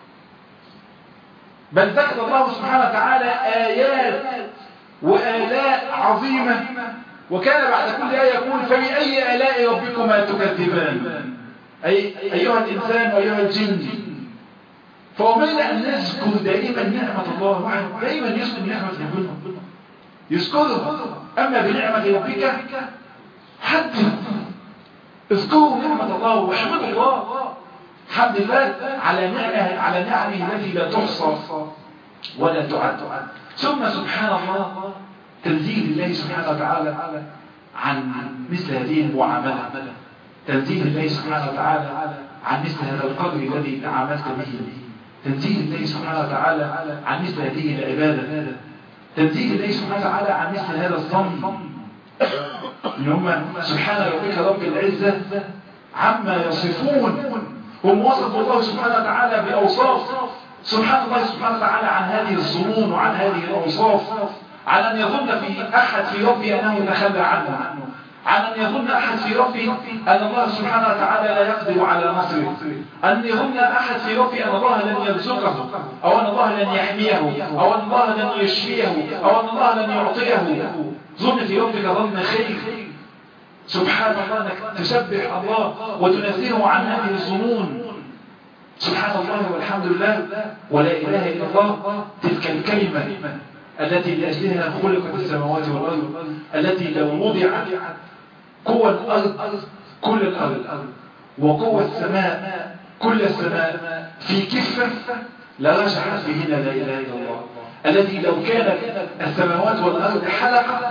بل ذكر الله سبحانه وتعالى آيات وآلاء عظيمة، وكان بعد كل آية يقول فبأي آلاء ربكما تكذبان، أي أيها الإنسان وأيها الجن. فأمرنا أن نذكر دائما نعمة الله، دائما يذكر نعمة ربنا، يذكرها. أما بنعمة ربك حدث، اذكروا نعمة الله واحمدوا الله، الحمد لله على نعمه على نعمه التي لا تحصى ولا تعد. ثم سبحان الله تنزيه الله سبحانه وتعالى عن مثل هذه المعاملة، تنزيه الله سبحانه وتعالى عن مثل هذا القدر الذي تعاملت به، تنزيه الله سبحانه وتعالى عن مثل هذه العبادة، تنزيه الله سبحانه وتعالى عن مثل هذا الظن، إن هم سبحان ربك رب العزة عما يصفون. هم وصفوا الله سبحانه وتعالى بأوصاف، سبحان الله سبحانه وتعالى عن هذه الظنون وعن هذه الأوصاف، عن أن يظن في أحد في ربه أنه يتخلى عنه، عن أن يظن أحد في ربه أن الله سبحانه وتعالى لا يقدر على نصره، أن يظن أحد في ربه أن الله لن يرزقه، أو أن الله لن يحميه، أو أن الله لن يشفيه، أو أن الله لن يعطيه. ظن في ربك ظن خير، سبحان الله انك تسبح الله وتنزهه عن هذه الظنون. سبحان الله والحمد لله ولا اله الا الله، تلك الكلمة التي لاجلها خلقت السماوات والارض، التي لو وضعت قوى الارض كل الارض وقوى السماء كل السماء في كفة لرجحت بهن لا اله الا الله، التي لو كانت السماوات والارض حلقة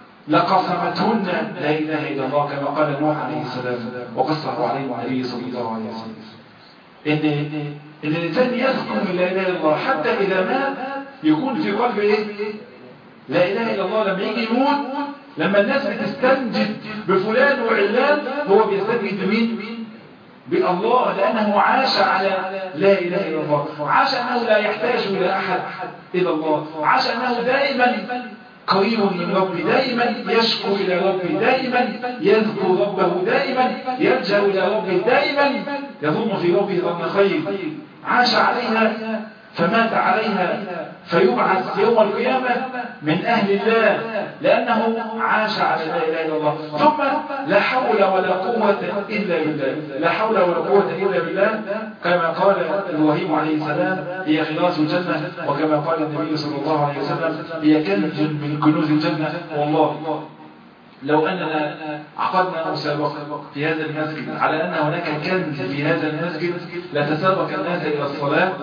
لقسمتهن لا اله الا الله، كما قال نوح عليه السلام وقصه عليه النبي صلى الله عليه وسلم. ان ان الانسان يذكر من لا اله الا الله حتى اذا مات يكون في قلبه ايه؟ لا اله الا الله. لما يجي يموت، لما الناس بتستنجد بفلان وعلان، هو بيستنجد بمين؟ بالله، لانه عاش على لا اله الا الله، عاش انه لا يحتاج الى احد الا الله، عاش انه دائما قريب من ربي، دائما يشكو إلى ربي، دائما يذكر ربه، دائما يلجأ إلى ربه، دائما يظن في ربه ظن خير. عاش عليها فمات عليها فيبعث يوم القيامة من أهل الله، لأنه عاش على لا إله إلا الله. ثم لا حول ولا قوة إلا بالله، لا حول ولا قوة إلا بالله، كما قال إبراهيم عليه السلام هي خلاص الجنة، وكما قال النبي صلى الله عليه وسلم هي كنز من كنوز الجنة. والله لو أننا عقدنا مسابقة في هذا المسجد على أن هناك كنز في هذا المسجد لتسابق الناس إلى الصلاة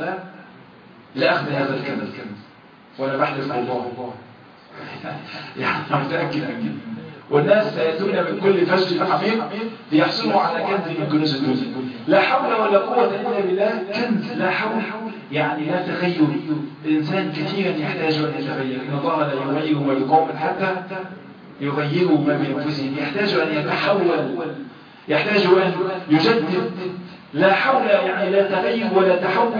لأخذ هذا الكنز، وأنا بحلف بالله يعني أنا متأكد منه. والناس سيأتون من كل فج عميق ليحصلوا على كنز من كنوز الدنيا. لا حول ولا قوة إلا بالله. كنز لا حول يعني لا تغير. الإنسان كثيرا يحتاج أن يتغير. إن الله لا يغير ما بقوم حتى يغيروا ما بأنفسهم. يحتاج أن يتحول، يحتاج أن يجدد. لا حول يعني لا تغير ولا تحول،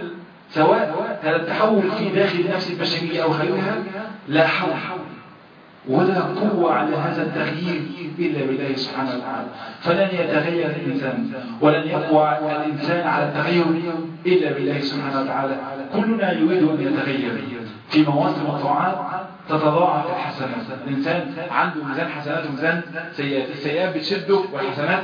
سواء هذا التحول في داخل النفس البشرية أو خارجها، لا حول ولا قوة على هذا التغيير إلا بالله سبحانه وتعالى. فلن يتغير الإنسان ولن يقوى الإنسان على التغير إلا بالله سبحانه وتعالى. كلنا يريد أن يتغير. في مواسم الطاعات تتضاعف الحسنات. الإنسان عنده ميزان حسنات وميزان سيئات، السيئات بتشده والحسنات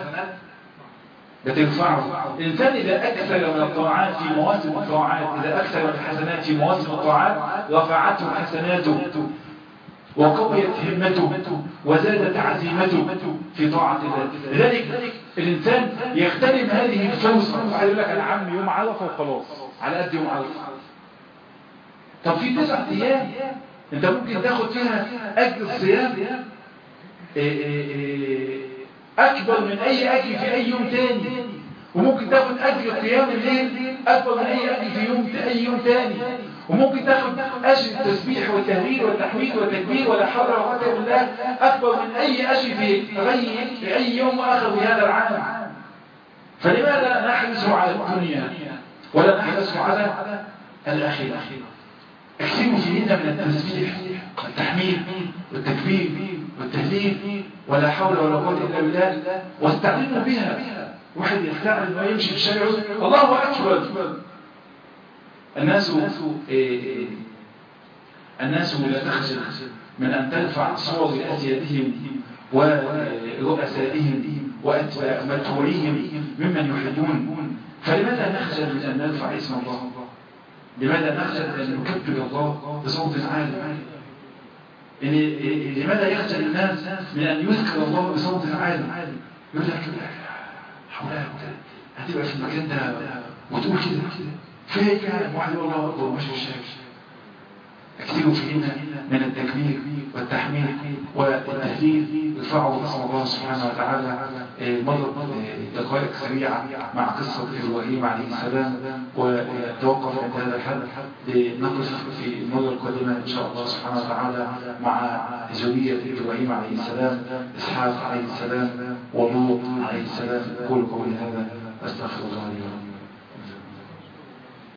بترفعه. الإنسان إذا أكثر من الطاعات في مواسم الطاعات، إذا أكثر من الحسنات في مواسم الطاعات رفعته حسناته وقويت همته وزادت عزيمته في طاعة الله. لذلك الإنسان يغتنم هذه الفرصة. واحد يقول لك أنا عم يوم عرفة وخلاص، على قد يوم عرفة. طب في تسعة أيام أنت ممكن تاخد فيها أجر الصيام أكبر من أي أجر في أي يوم تاني، وممكن تاخد أجر قيام الليل أكبر من أي أجر في يوم أي يوم تاني، وممكن تاخد أجر التسبيح والتهليل والتحميد والتكبير ولا حول ولا قوة إلا بالله أكبر من أي أجر في غير في أي يوم آخر في هذا العام. فلماذا نحرص على الدنيا ولا نحرص على الآخرة؟ اكثروا فينا من التسبيح والتحميد والتكبير والتهليل ولا حول ولا قوة إلا بالله، واستعلموا بها. واحد يستعلم ما يمشي في الشارع الله أكبر. الناس الناس لا تخجل من أن ترفع صور أسيادهم ورؤسائهم ومتبوعيهم ممن يحبون. فلماذا نخجل من أن نرفع اسم الله؟ لماذا نخجل أن نكبر الله بصوت عالي؟ لماذا يخجل الناس من أن يذكر الله بصوت عالي؟ يقول لك حولها هتبقى في المكان ده وتقول كده فيك واحد يقول الله أكبر مش الشاش. اكثروا فينا من التكبير والتحميد والتهليل. ارفعوا اسم الله سبحانه وتعالى. مرت دقائق سريعة مع قصة إبراهيم عليه السلام، وتوقف عند هذا الحد لنقف في المرة القادمة إن شاء الله سبحانه وتعالى مع ذرية إبراهيم عليه السلام، إسحاق عليه السلام ولوط عليه السلام. قولوا قولي هذا أستغفر الله لي ولكم.